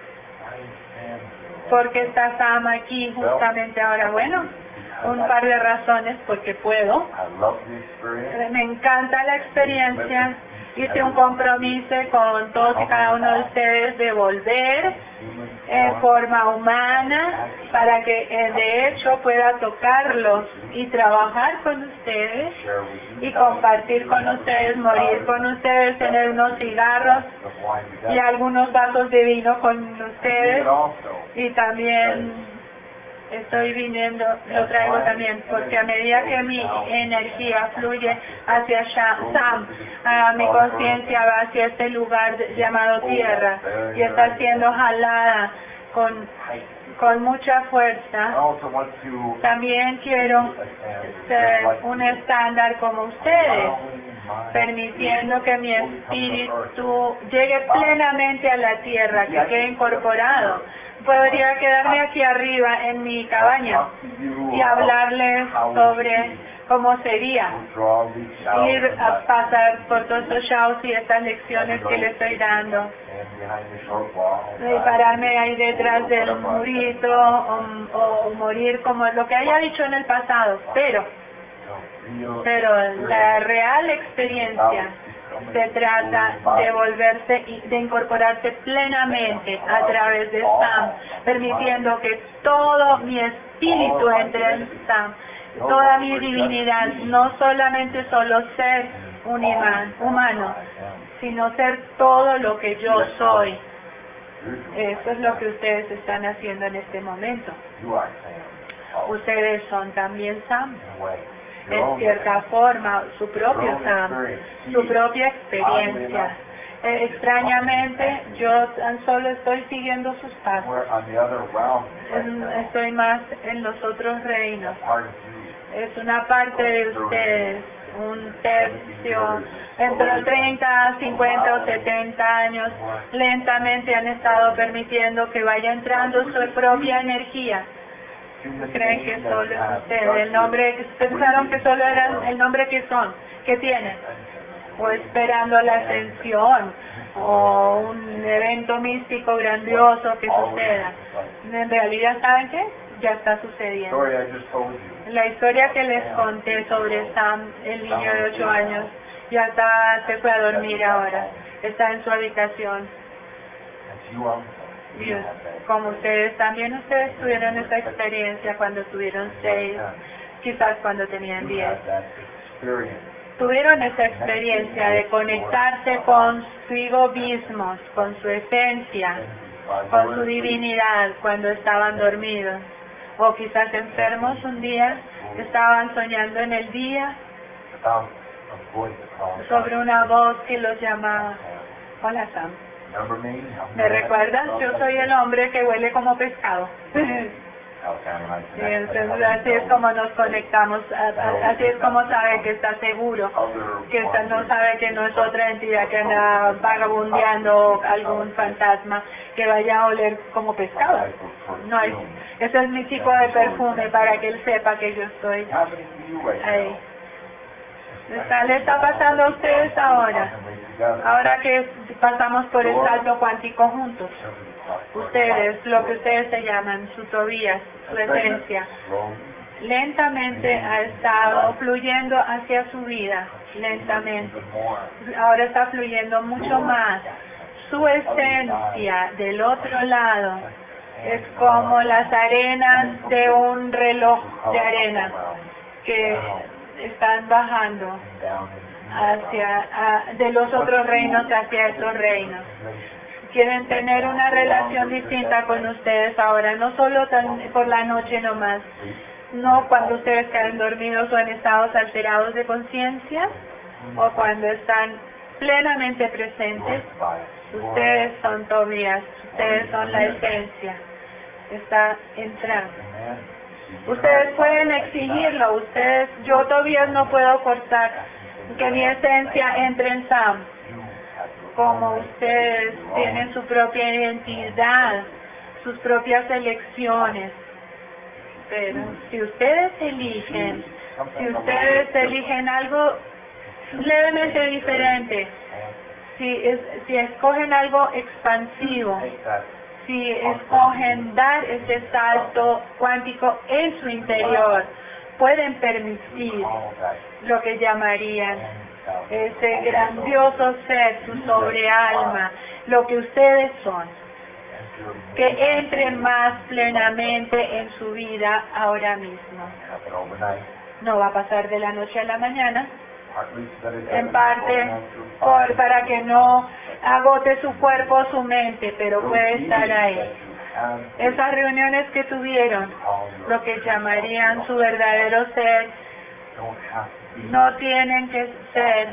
¿Por qué está Sam aquí justamente ahora? Bueno, un par de razones, porque puedo. Me encanta la experiencia. Hice un compromiso con todos y cada uno de ustedes de volver en forma humana para que eh, de hecho pueda tocarlos y trabajar con ustedes y compartir con ustedes, morir con ustedes, tener unos cigarros y algunos vasos de vino con ustedes, y también estoy viniendo, lo traigo también, porque a medida que mi energía fluye hacia Sam, a mi conciencia va hacia este lugar llamado Tierra y está siendo jalada con, con mucha fuerza. También quiero ser un estándar como ustedes, permitiendo que mi espíritu llegue plenamente a la Tierra, que quede incorporado. Podría quedarme aquí arriba en mi cabaña y hablarles sobre cómo sería ir a pasar por todos estos shows y estas lecciones que le estoy dando. Y pararme ahí detrás del murito o, o morir como lo que haya dicho en el pasado. Pero, pero la real experiencia se trata de volverse y de incorporarse plenamente a través de Sam, permitiendo que todo mi espíritu entre en Sam, toda mi divinidad, no solamente solo ser un imán humano, sino ser todo lo que yo soy. Eso es lo que ustedes están haciendo en este momento. Ustedes son también Sam. En cierta forma, su propio Sam, su propia experiencia. Eh, extrañamente, yo tan solo estoy siguiendo sus pasos. En, estoy más en los otros reinos. Es una parte de ustedes, un tercio, entre treinta, cincuenta o setenta años, lentamente han estado permitiendo que vaya entrando su propia energía Creen que solo es usted, el nombre, pensaron que solo era el nombre que son, que tienen, o esperando la ascensión, o un evento místico grandioso que suceda. En realidad, ¿saben qué? Ya está sucediendo. Story I just told you. La historia que les conté sobre Sam, el niño de ocho años, ya está, se fue a dormir ahora, está en su habitación. And you are. Y como ustedes, también ustedes tuvieron esa experiencia cuando tuvieron seis, quizás cuando tenían You diez. have that experience. Tuvieron esa experiencia de conectarse consigo mismos, con su esencia, con su divinidad cuando estaban dormidos. O quizás enfermos un día, estaban soñando en el día Without a voice to call. sobre una voz que los llamaba. Hola Sam. Remember me? ¿Me recuerdas? Yo soy el hombre que huele como pescado. How can I Y connect? entonces así es como nos conectamos, a- a- así es como sabe que está seguro, que está- no sabe que no es otra entidad que anda vagabundeando, algún fantasma que vaya a oler como pescado. No hay, ese es mi tipo de perfume para que él sepa que yo estoy Happening to you right ahí. now. Está- le está pasando a ustedes ahora, ahora que pasamos por el salto cuántico juntos. Ustedes, lo que ustedes se llaman, su Tobías, su esencia, lentamente ha estado fluyendo hacia su vida, lentamente. Ahora está fluyendo mucho más. Su esencia del otro lado es como las arenas de un reloj de arena que están bajando hacia a- de los otros reinos hacia estos reinos. Quieren tener una relación distinta con ustedes ahora, no solo tan, por la noche nomás, no cuando ustedes caen dormidos o en estados alterados de conciencia, o cuando están plenamente presentes. Ustedes son Tobías, ustedes son la esencia, está entrando. Ustedes pueden exigirlo, ustedes, yo Tobías no puedo cortar que mi esencia entre en Sam. Como ustedes tienen su propia identidad, sus propias elecciones. Pero si ustedes eligen, si ustedes eligen algo levemente diferente, si, es, si escogen algo expansivo, si escogen dar ese salto cuántico en su interior, pueden permitir lo que llamarían ese grandioso ser, su sobrealma, lo que ustedes son, que entren más plenamente en su vida ahora mismo. No va a pasar de la noche a la mañana, en parte por, para que no agote su cuerpo o su mente, pero puede estar ahí. Esas reuniones que tuvieron, lo que llamarían su verdadero ser, no tienen que ser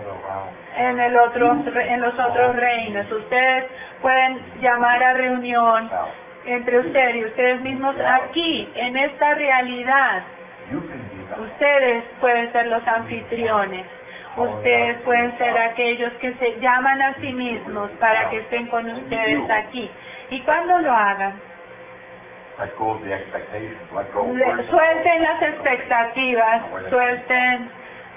en el otro, en los otros reinos. Ustedes pueden llamar a reunión entre ustedes y ustedes mismos aquí, en esta realidad. Ustedes pueden ser los anfitriones. Ustedes pueden ser aquellos que se llaman a sí mismos para que estén con ustedes aquí. Y cuando lo hagan, Let go of the expectations. Let go of le- worries. suelten las expectativas, suelten,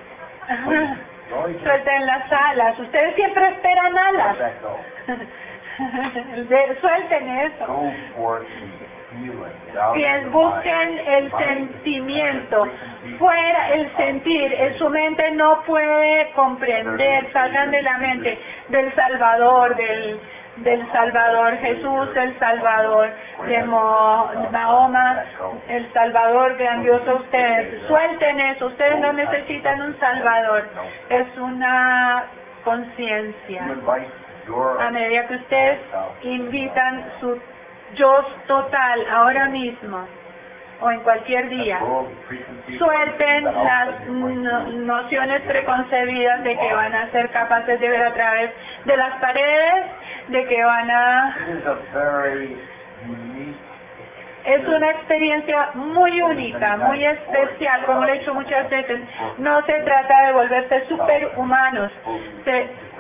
suelten las alas. Ustedes siempre esperan alas. Let that go. De- suelten eso. Go forth the feeling. Get out Que of your busquen mind. el Mind sentimiento, is fuera el sentir, en su mente no puede comprender, salgan de la mente del Salvador, del, del Salvador Jesús, el Salvador de Mo- Mahoma, el Salvador grandioso ustedes, suelten eso, ustedes no necesitan un Salvador, es una conciencia. You invite your A medida que ustedes invitan su yo total ahora mismo o en cualquier día, world frequency. suelten las no- nociones preconcebidas de que van a ser capaces de ver a través de las paredes, de que van a... It is a very unique. Es una experiencia muy única, muy especial, como lo he dicho muchas veces. No se trata de volverse superhumanos, se,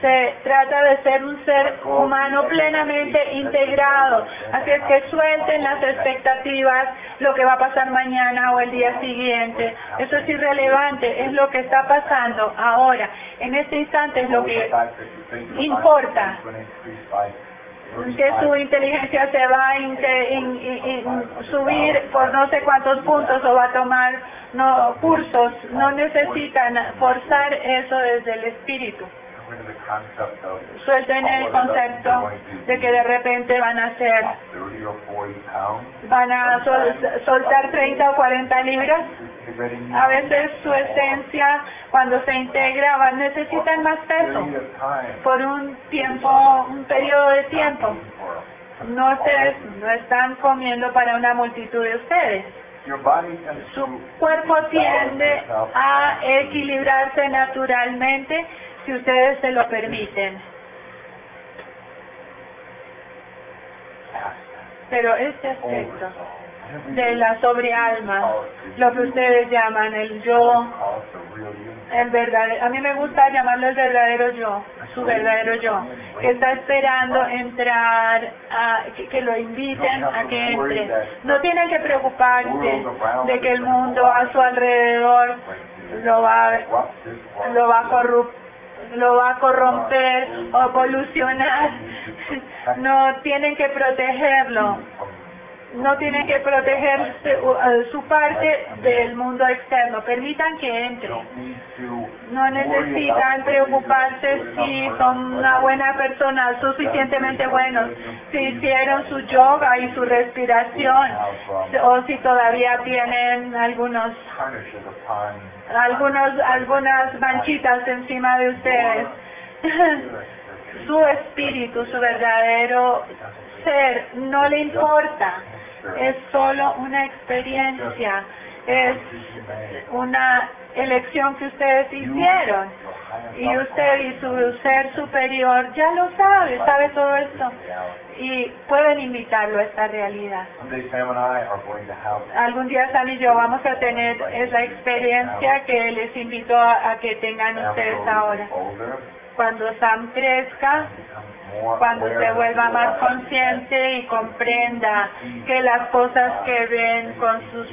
se trata de ser un ser humano plenamente integrado. Así es que suelten las expectativas, lo que va a pasar mañana o el día siguiente. Eso es irrelevante, es lo que está pasando ahora. En este instante es lo que importa. Que su inteligencia se va a in, in, in, in, subir por no sé cuántos puntos o va a tomar no, cursos. No necesitan forzar eso desde el espíritu. Suelten el concepto de que de repente van a ser, van a sol, soltar treinta o cuarenta libras. A veces su esencia, cuando se integra, van, necesitan más peso por un tiempo, un periodo de tiempo. No, se, no están comiendo para una multitud de ustedes. Su cuerpo tiende a equilibrarse naturalmente si ustedes se lo permiten. Pero este aspecto de la sobrealma, lo que ustedes llaman el yo, el verdadero, a mí me gusta llamarlo el verdadero yo, su verdadero yo, que está esperando entrar, a, que, que lo inviten a que entre. No tienen que preocuparse de que el mundo a su alrededor lo va, lo va a corruptir, lo va a corromper o colusionar. No tienen que protegerlo. No tienen que proteger su parte del mundo externo. Permitan que entre. No necesitan preocuparse si son una buena persona, suficientemente buenos, si hicieron su yoga y su respiración, o si todavía tienen algunos algunos algunas manchitas encima de ustedes. Su espíritu, su verdadero ser, no le importa. Es solo una experiencia, es una elección que ustedes hicieron. Y usted y su ser superior ya lo sabe, sabe todo esto. Y pueden invitarlo a esta realidad. Algún día Sam y yo vamos a tener esa experiencia que les invito a, a que tengan ustedes ahora. Cuando Sam crezca, cuando se vuelva más consciente y comprenda que las cosas que ven con sus,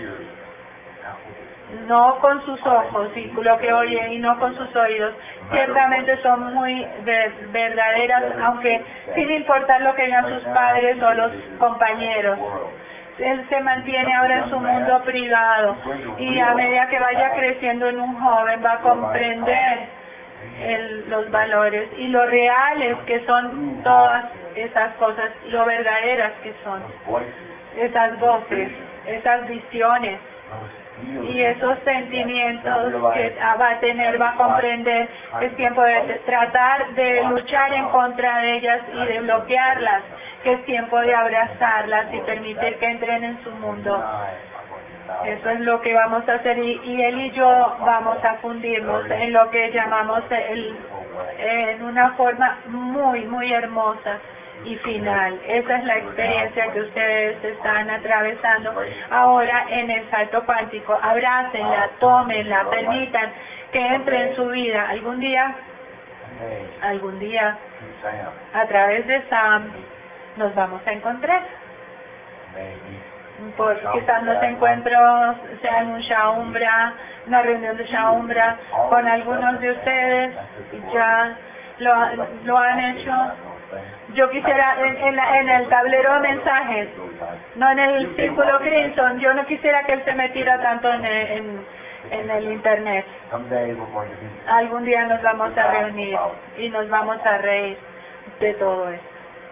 no con sus ojos y lo que oye y no con sus oídos, ciertamente son muy ver, verdaderas, aunque sin importar lo que digan sus padres o los compañeros. Él se mantiene ahora en su mundo privado y a medida que vaya creciendo en un joven va a comprender El, los valores y lo reales que son todas esas cosas, lo verdaderas que son esas voces, esas visiones y esos sentimientos que va a tener, va a comprender. Es tiempo de tratar de luchar en contra de ellas y de bloquearlas, que es tiempo de abrazarlas y permitir que entren en su mundo. Eso es lo que vamos a hacer y, y él y yo vamos a fundirnos en lo que llamamos el, en una forma muy, muy hermosa y final. Esa es la experiencia que ustedes están atravesando ahora en el salto cuántico. Abrácenla, tómenla, permitan que entre en su vida. Algún día, algún día, a través de Sam, nos vamos a encontrar. Por, quizás nos encuentro, sea en un Shaumbra, una reunión de Shaumbra, con algunos de ustedes, ya lo, lo han hecho. Yo quisiera, en, en, la, en el tablero de mensajes, no en el círculo Crimson, yo no quisiera que él se metiera tanto en el, en, en el internet. Algún día nos vamos a reunir y nos vamos a reír de todo esto.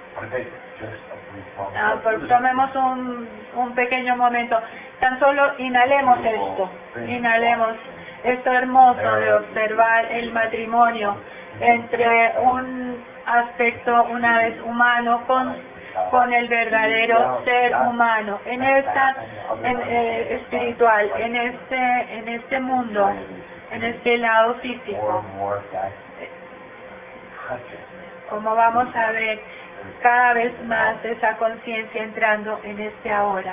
Ah, pues tomemos un, un pequeño momento. Tan solo inhalemos esto. Inhalemos esto hermoso de observar el matrimonio entre un aspecto una vez humano con, con el verdadero ser humano. En esta en, eh, espiritual, en este, en este mundo, en este lado físico. Como vamos a ver cada vez más esa conciencia entrando en este ahora.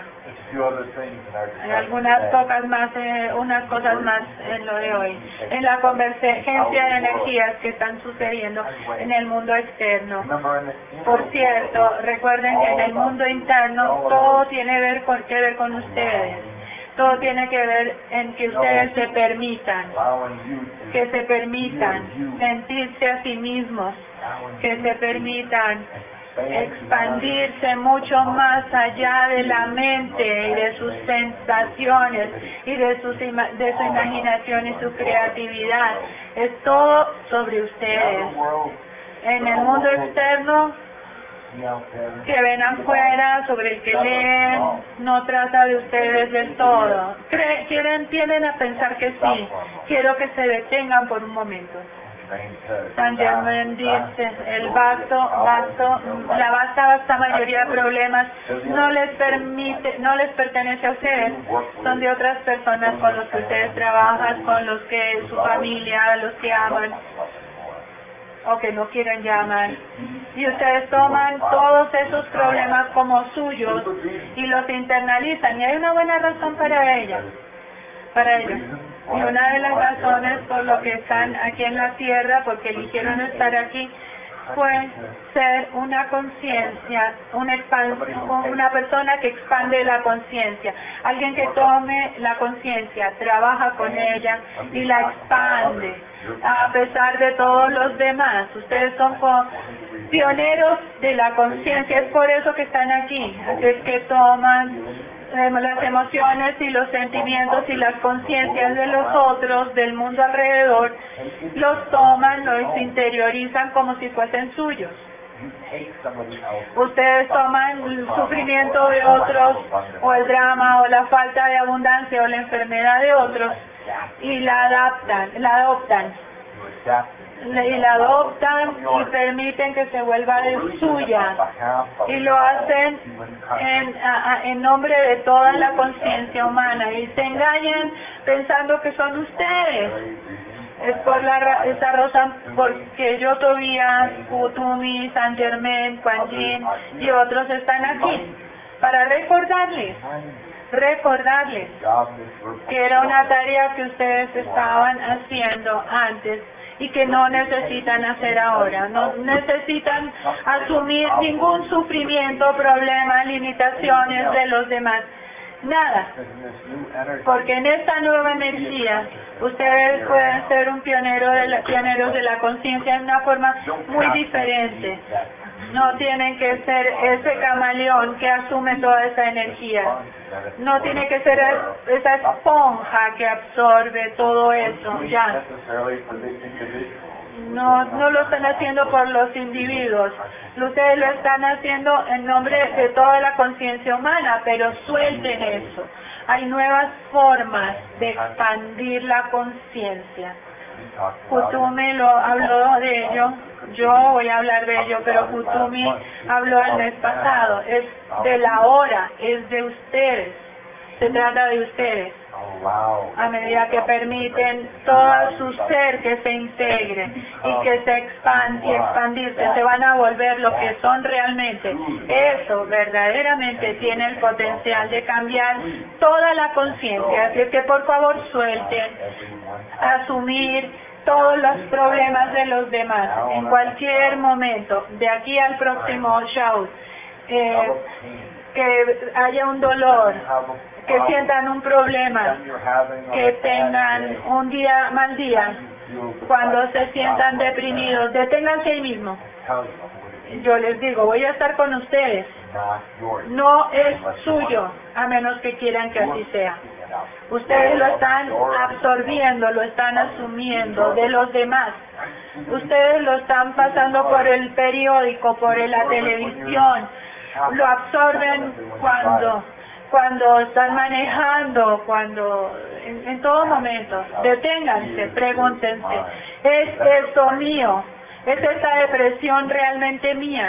Hay algunas pocas más, eh, unas cosas más en lo de hoy. En la convergencia de energías que están sucediendo en el mundo externo. Por cierto, recuerden que en el mundo interno todo tiene ver con, que ver con ustedes. Todo tiene que ver en que ustedes se permitan, que se permitan sentirse a sí mismos, que se permitan expandirse mucho más allá de la mente y de sus sensaciones y de, sus ima de su imaginación y su creatividad. Es todo sobre ustedes. En el mundo externo que ven afuera, sobre el que leen, no trata de ustedes del todo. Cre quieren, tienden a pensar que sí. Quiero que se detengan por un momento. Saint Germain dice, el vasto, vasto, la vasta, vasta mayoría de problemas no les permite, no les pertenece a ustedes, son de otras personas con los que ustedes trabajan, con los que su familia, los que aman o que no quieren llamar. Y ustedes toman todos esos problemas como suyos y los internalizan, y hay una buena razón para ellas, para ellos. Y una de las razones por lo que están aquí en la tierra, porque eligieron estar aquí, fue ser una conciencia, una, una persona que expande la conciencia, alguien que tome la conciencia, trabaja con ella y la expande, a pesar de todos los demás. Ustedes son pioneros de la conciencia, es por eso que están aquí, así es que toman las emociones y los sentimientos y las conciencias de los otros, del mundo alrededor, los toman, los interiorizan como si fuesen suyos. Ustedes toman el sufrimiento de otros, o el drama, o la falta de abundancia, o la enfermedad de otros, y la adaptan, la adoptan. Y la adoptan y permiten que se vuelva de suya, y lo hacen en, a, en nombre de toda la conciencia humana, y se engañan pensando que son ustedes. Es por la, esa razón porque yo, Tobías, Kutumi, Saint Germain, Kuan Yin y otros están aquí, para recordarles, recordarles que era una tarea que ustedes estaban haciendo antes y que no necesitan hacer ahora. No necesitan asumir ningún sufrimiento, problema, limitaciones de los demás. Nada. Porque en esta nueva energía, ustedes pueden ser un pionero de la, pioneros de la conciencia de una forma muy diferente. No tienen que ser ese camaleón que asume toda esa energía. No tiene que ser esa esponja que absorbe todo eso, ya. No, no lo están haciendo por los individuos. Ustedes lo están haciendo en nombre de toda la conciencia humana, pero suelten eso. Hay nuevas formas de expandir la conciencia. Kutumi lo habló de ello, yo voy a hablar de ello, pero Kutumi habló el mes pasado. Es de la hora, es de ustedes, se trata de ustedes. A medida que permiten todo su ser que se integre y que se expande y expandirse, se van a volver lo que son realmente. Eso verdaderamente tiene el potencial de cambiar toda la conciencia. Así es que por favor suelten asumir todos los problemas de los demás en cualquier momento, de aquí al próximo show. Eh, que haya un dolor, que sientan un problema, que tengan un día, mal día, cuando se sientan deprimidos, deténganse ahí mismo. Yo les digo, voy a estar con ustedes. No es suyo, a menos que quieran que así sea. Ustedes lo están absorbiendo, lo están asumiendo de los demás. Ustedes lo están pasando por el periódico, por la televisión. Lo absorben cuando cuando están manejando, cuando en, en todo momento. Deténganse, pregúntense, ¿es esto mío? ¿Es esta depresión realmente mía?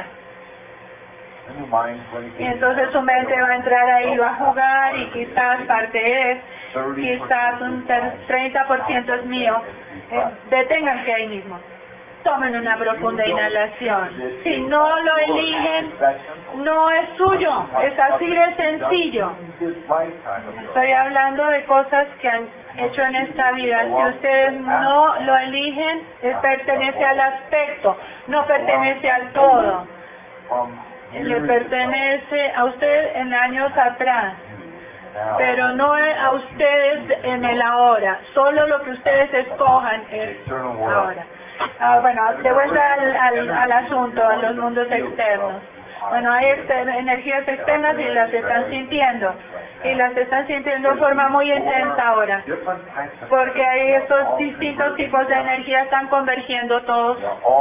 Y entonces su mente va a entrar ahí, va a jugar, y quizás parte es, quizás un treinta por ciento es mío. Eh, deténganse ahí mismo. tomen una profunda inhalación. Si no lo eligen, no es suyo. Es así de sencillo. Estoy hablando de cosas que han hecho en esta vida. Si ustedes no lo eligen, pertenece al aspecto, no pertenece al todo. Le pertenece a usted en años atrás, pero no a ustedes en el ahora. Solo lo que ustedes escojan es ahora. Ah, bueno, de vuelta al, al, al asunto, a los mundos externos. Bueno, hay exter energías externas y las están sintiendo. Y las están sintiendo de forma muy intensa ahora. Porque hay estos distintos tipos de energía están convergiendo todos.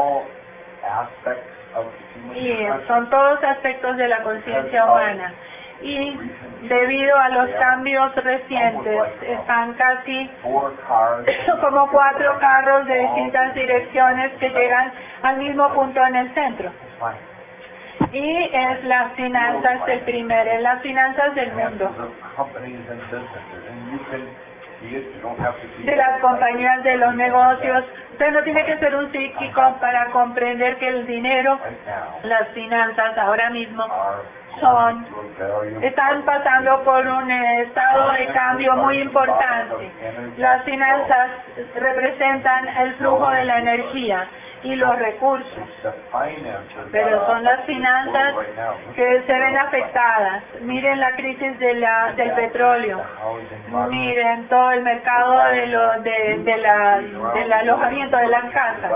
Y son todos aspectos de la conciencia humana. Y debido a los cambios recientes, están casi como cuatro carros de distintas direcciones que llegan al mismo punto en el centro. Y es las finanzas del primer, es las finanzas del mundo. De las compañías, de los negocios. Usted no tiene que ser un psíquico para comprender que el dinero, las finanzas ahora mismo son, están pasando por un estado de cambio muy importante. Las finanzas representan el flujo de la energía y los recursos, pero son las finanzas que se ven afectadas. Miren la crisis de la, del petróleo, miren todo el mercado de lo, de, de la, del alojamiento de las casas,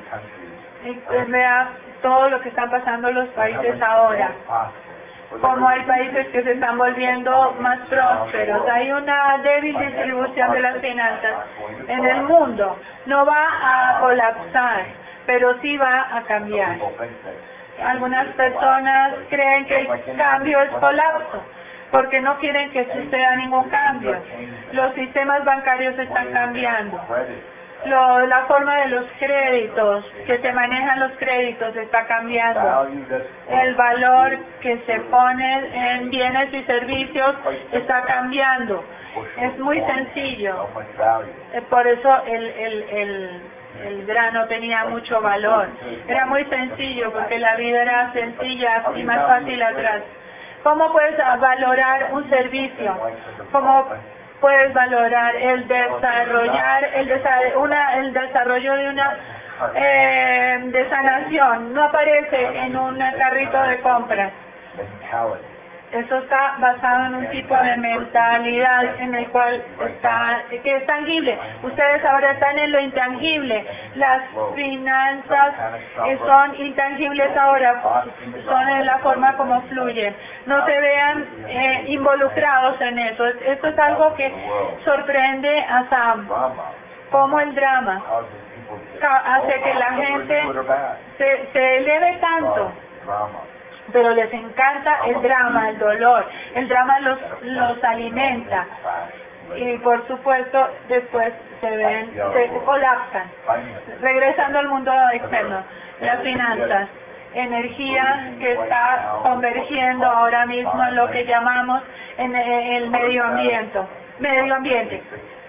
y vea todo lo que están pasando los países ahora. Como hay países que se están volviendo más prósperos, hay una débil distribución de las finanzas en el mundo. No va a colapsar, pero sí va a cambiar. Algunas personas creen que el cambio es colapso, porque no quieren que suceda ningún cambio. Los sistemas bancarios están cambiando. Lo, la forma de los créditos, que se manejan los créditos, está cambiando. El valor que se pone en bienes y servicios está cambiando. Es muy sencillo. Por eso el, el, el, el grano tenía mucho valor. Era muy sencillo, porque la vida era sencilla y más fácil atrás. ¿Cómo puedes valorar un servicio? ¿Cómo puedes valorar el desarrollar el, desa una, el desarrollo de una eh, de sanación? No aparece en un carrito de compras. Eso está basado en un tipo de mentalidad en el cual está, que es tangible. Ustedes ahora están en lo intangible. Las finanzas eh, son intangibles ahora, son en la forma como fluyen. No se vean eh, involucrados en eso. Esto es algo que sorprende a Sam. Como el drama hace que la gente se, se eleve tanto. Pero les encanta el drama, el dolor. El drama los, los alimenta. Y por supuesto, después se ven, se colapsan. Regresando al mundo externo, las finanzas. Energía que está convergiendo ahora mismo en lo que llamamos en el medio ambiente. Medio ambiente.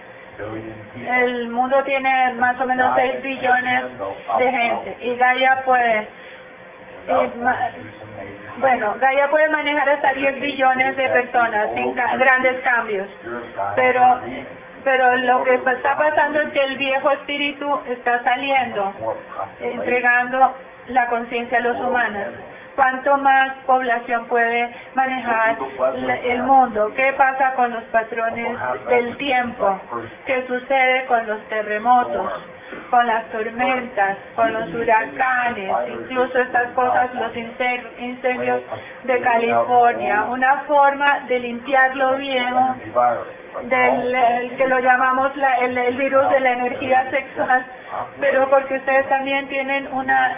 El mundo tiene más o menos seis billones de gente. Y Gaia puede... Eh, Bueno, Gaia puede manejar hasta diez billones de personas sin ca grandes cambios, pero pero lo que está pasando es que el viejo espíritu está saliendo, entregando la conciencia a los humanos. ¿Cuánto más población puede manejar el mundo? ¿Qué pasa con los patrones del tiempo? ¿Qué sucede con los terremotos? Con las tormentas, con los huracanes, incluso estas cosas, los incendios de California, una forma de limpiar lo viejo, del el, que lo llamamos la, el, el virus de la energía sexual, pero porque ustedes también tienen una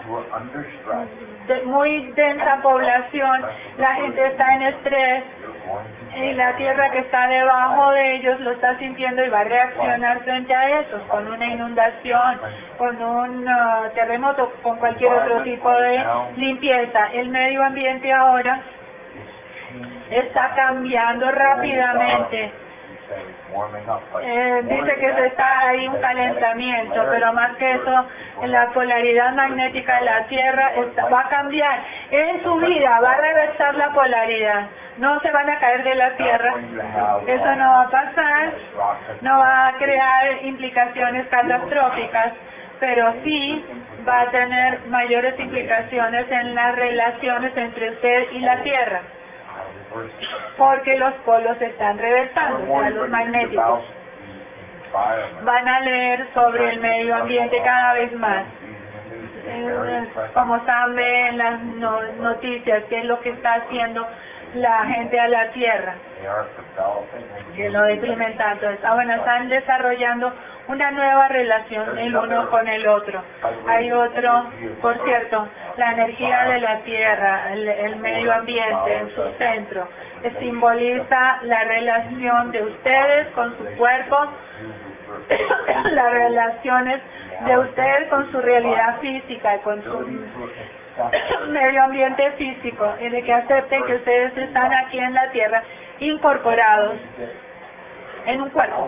de, muy densa población, la gente está en estrés, y la tierra que está debajo de ellos lo está sintiendo y va a reaccionar frente a eso, con una inundación, con un uh, terremoto, con cualquier otro tipo de limpieza. El medio ambiente ahora está cambiando rápidamente. say it's warming up, but Eh, dice que se está ahí un calentamiento, pero más que eso, la polaridad magnética de la Tierra está- va a cambiar. En su vida va a reversar la polaridad. No se van a caer de la Tierra. Eso no va a pasar. No va a crear implicaciones catastróficas, pero sí va a tener mayores implicaciones en las relaciones entre usted y la Tierra, porque los polos se están reversando, o sea, los magnéticos. Van a leer sobre el medio ambiente cada vez más. Eh, Como saben en las no- noticias, qué es lo que está haciendo la gente a la Tierra, que lo deprimen tanto. Ah, bueno, están desarrollando una nueva relación el uno con el otro. Hay otro, por cierto, la energía de la Tierra, el, el medio ambiente en su centro, que simboliza la relación de ustedes con su cuerpo, las relaciones de ustedes con su realidad física, con su medio ambiente físico, y de que acepten que ustedes están aquí en la Tierra incorporados en un cuerpo,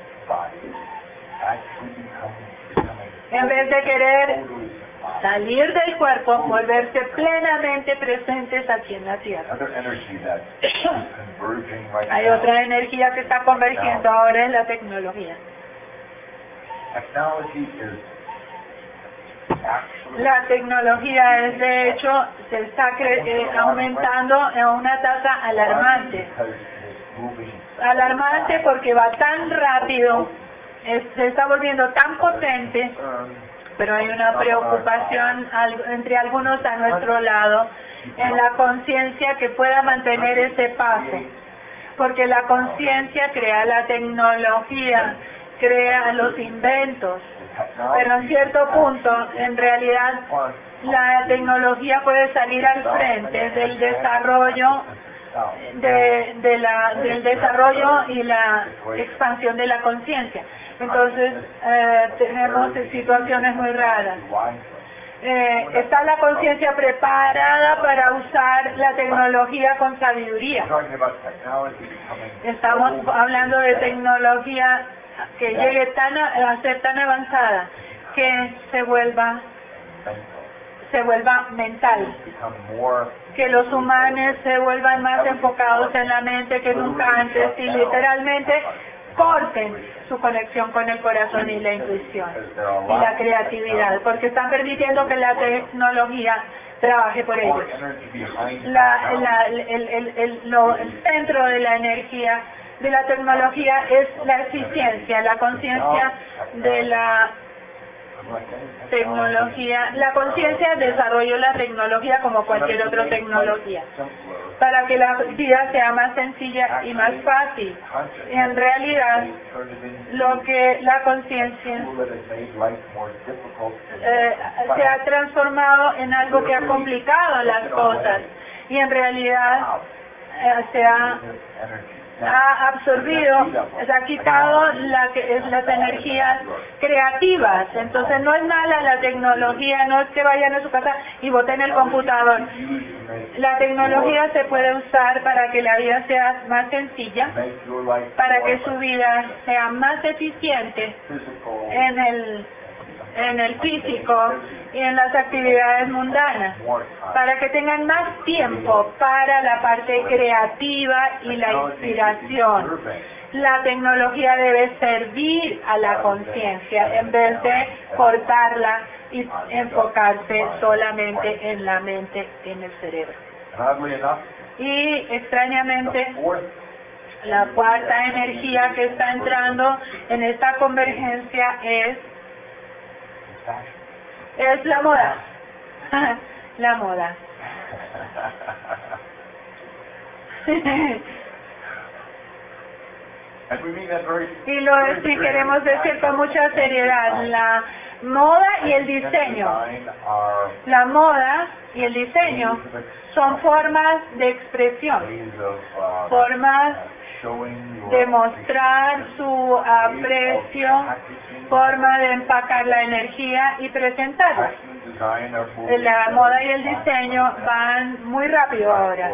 en vez de querer salir del cuerpo, volverse plenamente presentes aquí en la Tierra. Hay otra energía que está convergiendo ahora en la tecnología. La tecnología es, de hecho, se está cre- eh, aumentando a una tasa alarmante. Alarmante porque va tan rápido, es- se está volviendo tan potente, pero hay una preocupación al- entre algunos a nuestro lado en la conciencia que pueda mantener ese paso. Porque la conciencia crea la tecnología, crea los inventos, pero en cierto punto, en realidad, la tecnología puede salir al frente del desarrollo de, de la, del desarrollo y la expansión de la conciencia. Entonces, eh, tenemos situaciones muy raras. Eh, ¿Está la conciencia preparada para usar la tecnología con sabiduría? Estamos hablando de tecnología que llegue tan a, a ser tan avanzada que se vuelva se vuelva mental, que los humanos se vuelvan más enfocados en la mente que nunca antes y literalmente corten su conexión con el corazón y la intuición y la creatividad, porque están permitiendo que la tecnología trabaje por ellos. La, la, el, el, el, lo, el centro de la energía de la tecnología es la eficiencia, la conciencia de la tecnología. La conciencia desarrolló la tecnología como cualquier otra tecnología, para que la vida sea más sencilla y más fácil. En realidad, lo que la conciencia eh, se ha transformado en algo que ha complicado las cosas, y en realidad eh, se ha ha absorbido, se ha quitado la que es las energías creativas. Entonces no es mala la tecnología, no es que vayan a su casa y boten el computador. La tecnología se puede usar para que la vida sea más sencilla, para que su vida sea más eficiente en el en el físico y en las actividades mundanas, para que tengan más tiempo para la parte creativa y la inspiración. La tecnología debe servir a la conciencia en vez de cortarla y enfocarse solamente en la mente, en el cerebro. Y extrañamente, la cuarta energía que está entrando en esta convergencia es es la moda. La moda. Y lo sí queremos decir con mucha seriedad, la moda y el diseño. La moda y el diseño son formas de expresión, formas demostrar su aprecio, forma de empacar la energía y presentarla. La moda y el diseño van muy rápido ahora.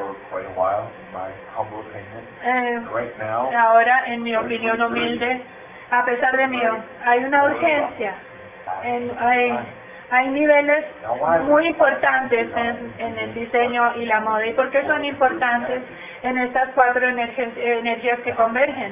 Eh, ahora, en mi opinión humilde, a pesar de mí, hay una urgencia. En, hay, hay niveles muy importantes en, en el diseño y la moda. ¿Y por qué son importantes en estas cuatro energías, energías que convergen?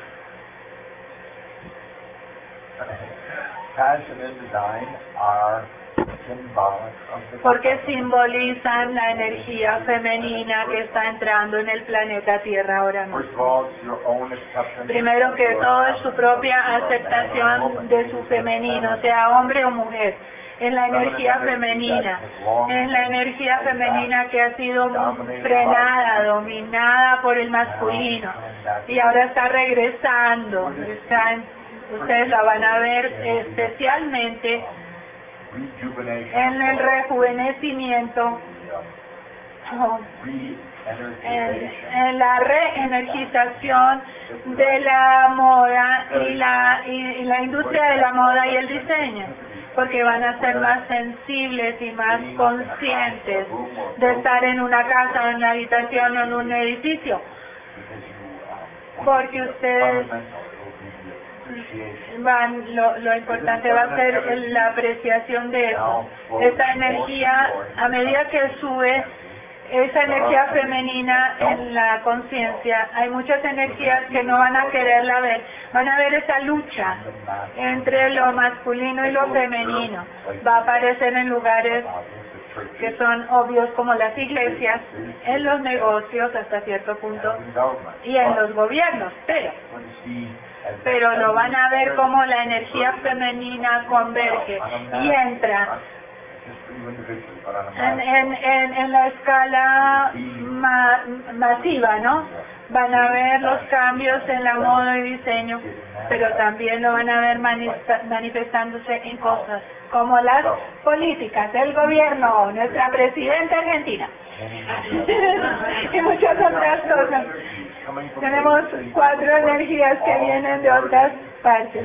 Fashion and design are symbolic of the Porque simbolizan la energía femenina que está entrando en el planeta Tierra ahora mismo. First of all, it's your own acceptance. Primero que todo es su propia aceptación de su femenino, sea hombre o mujer, en la energía femenina, en la energía femenina que ha sido frenada, dominada por el masculino y ahora está regresando. Está en- ustedes la van a ver especialmente en el rejuvenecimiento, oh, en, en la reenergización de la moda y la, y, y la industria de la moda y el diseño, porque van a ser más sensibles y más conscientes de estar en una casa, en una habitación o en un edificio, porque ustedes van, lo, lo importante va a ser la apreciación de eso, esa energía, a medida que sube esa energía femenina en la conciencia. Hay muchas energías que no van a quererla ver, van a ver esa lucha entre lo masculino y lo femenino. Va a aparecer en lugares que son obvios como las iglesias, en los negocios hasta cierto punto y en los gobiernos, pero pero lo van a ver como la energía femenina converge y entra en, en, en, en la escala ma, masiva, ¿no? Van a ver los cambios en la moda y diseño, pero también lo van a ver manifesta, manifestándose en cosas como las políticas, el gobierno, nuestra presidenta argentina y muchas otras cosas. Tenemos cuatro energías que vienen de otras partes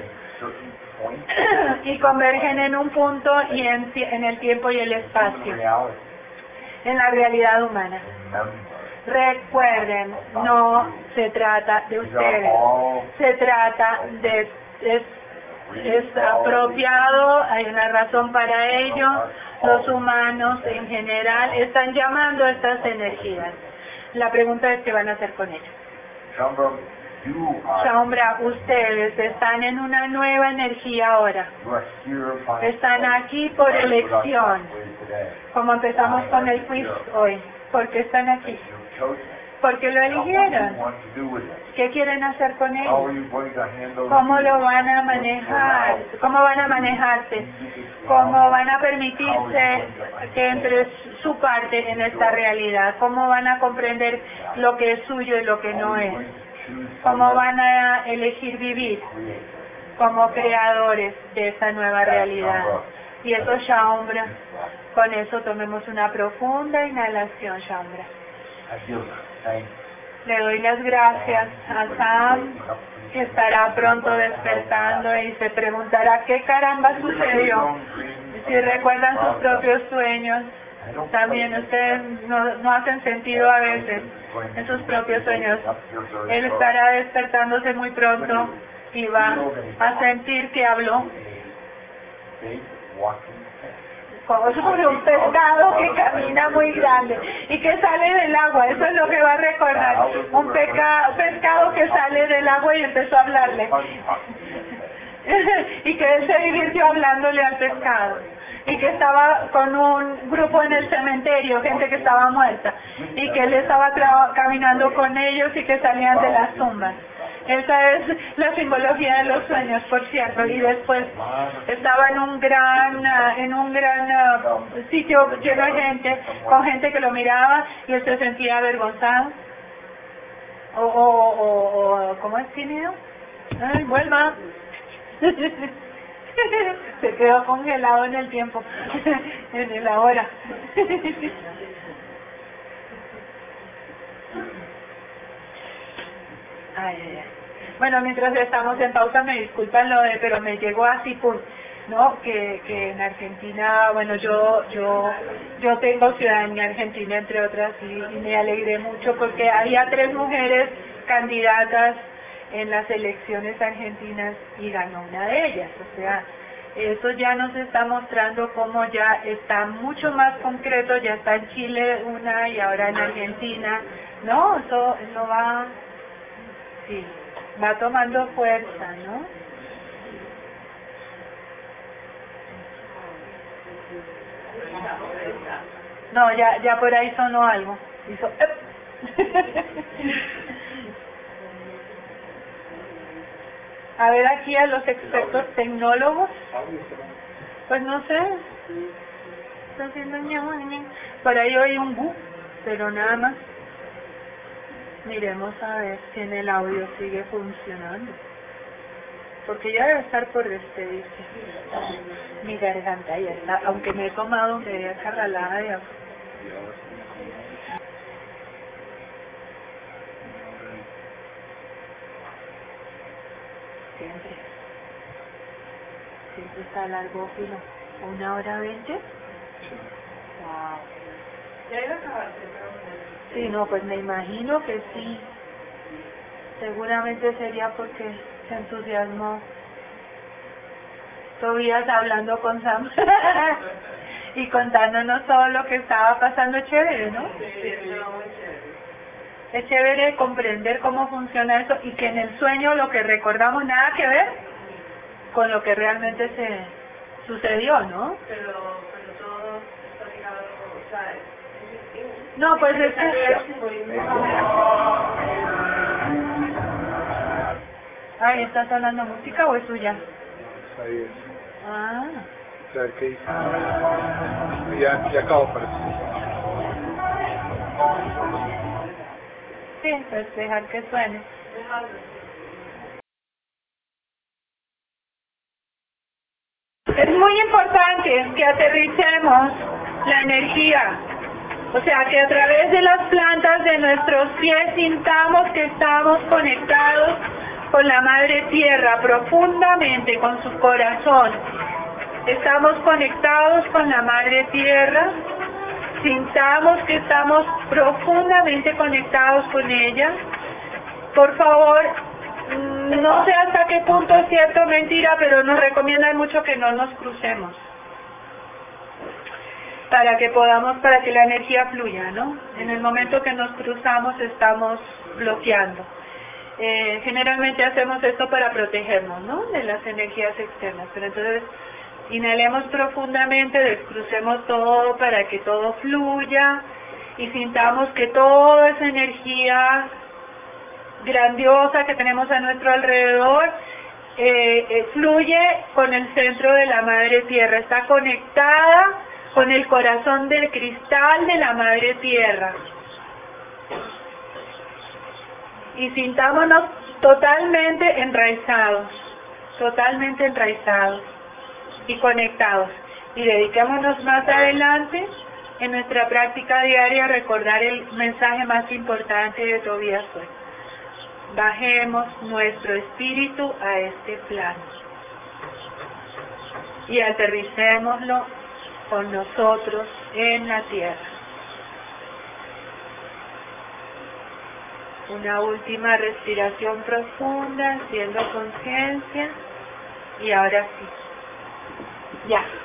y convergen en un punto y en, en el tiempo y el espacio, en la realidad humana. Recuerden, no se trata de ustedes, se trata de, es, es apropiado, hay una razón para ello, los humanos en general están llamando a estas energías. La pregunta es qué van a hacer con ellas. Shaumbra, ustedes están en una nueva energía ahora. Están aquí por elección, como empezamos con el quiz hoy. ¿Por qué están aquí? Porque lo eligieron. ¿Qué quieren hacer con ellos? ¿Cómo lo van a manejar? ¿Cómo van a manejarse? ¿Cómo van a permitirse que entre su parte en esta realidad? ¿Cómo van a comprender lo que es suyo y lo que no es? ¿Cómo van a elegir vivir como creadores de esa nueva realidad? Y eso, Shaumbra, con eso tomemos una profunda inhalación, Shaumbra. Le doy las gracias a Sam, que estará pronto despertando y se preguntará qué caramba sucedió. Si recuerdan sus propios sueños, también ustedes no, no hacen sentido a veces en sus propios sueños. Él estará despertándose muy pronto y va a sentir que habló como sobre un pescado que camina muy grande y que sale del agua. Eso es lo que va a recordar, un peca, pescado que sale del agua y empezó a hablarle y que él se divirtió hablándole al pescado y que estaba con un grupo en el cementerio, gente que estaba muerta, y que él estaba caminando con ellos y que salían de las tumbas. Esa es la simbología de los sueños, por cierto. Y después estaba en un gran en un gran uh, sitio lleno de gente, con gente que lo miraba y él se sentía avergonzado. O, o, o, o ¿cómo es, tímido? Ay, vuelva. Se quedó congelado en el tiempo, en el ahora. Ay, ay, ay. Bueno, mientras estamos en pausa, me disculpan lo de, pero me llegó así, por, ¿no? Que, que en Argentina, bueno, yo yo yo tengo ciudadanía argentina, entre otras, y, y me alegré mucho porque había tres mujeres candidatas en las elecciones argentinas y ganó una de ellas. O sea, eso ya nos está mostrando cómo ya está mucho más concreto, ya está en Chile una y ahora en Argentina. No, eso, eso va, sí, va tomando fuerza, ¿no? No, ya, ya por ahí sonó algo. Hizo, a ver aquí a los expertos tecnólogos. Pues no sé. Está haciendo ña, ña. Por ahí oí un bu, pero nada más. Miremos a ver si en el audio sigue funcionando. Porque ya debe estar por despedirse. Mi garganta ya está, aunque me he tomado un media carralada de agua. Siempre. Siempre está largo filo. ¿Una hora veinte? Wow. ¿Ya iba a acabarse? Sí, no, pues me imagino que sí. Seguramente sería porque se entusiasmó. Tobías hablando con Sam y contándonos todo lo que estaba pasando. Chévere, ¿no? Sí, estaba muy chévere. Es chévere comprender cómo funciona eso y que en el sueño lo que recordamos nada que ver con lo que realmente se sucedió, ¿no? Pero, pero todo está ligado, o sea, No, pues es que... Ay, ¿estás hablando música o es suya? Ahí es. Ah. A ver qué dice. Ya, ya acabo, parece. Sí, pues dejar que suene. Es muy importante que aterricemos la energía, o sea, que a través de las plantas de nuestros pies sintamos que estamos conectados con la Madre Tierra profundamente, con su corazón. Estamos conectados con la Madre Tierra, sintamos que estamos profundamente conectados con ella. Por favor, no sé hasta qué punto es cierto o mentira, pero nos recomiendan mucho que no nos crucemos. Para que podamos, para que la energía fluya, ¿no? En el momento que nos cruzamos estamos bloqueando. Eh, generalmente hacemos esto para protegernos, ¿no? De las energías externas. Pero entonces, inhalemos profundamente, descrucemos todo para que todo fluya y sintamos que toda esa energía grandiosa que tenemos a nuestro alrededor eh, eh, fluye con el centro de la Madre Tierra, está conectada con el corazón del cristal de la Madre Tierra. Y sintámonos totalmente enraizados, totalmente enraizados y conectados. Y dediquémonos más adelante en nuestra práctica diaria a recordar el mensaje más importante de Tobías hoy. Bajemos nuestro espíritu a este plano y aterricémoslo con nosotros en la tierra. Una última respiración profunda, haciendo conciencia, y ahora sí, ya.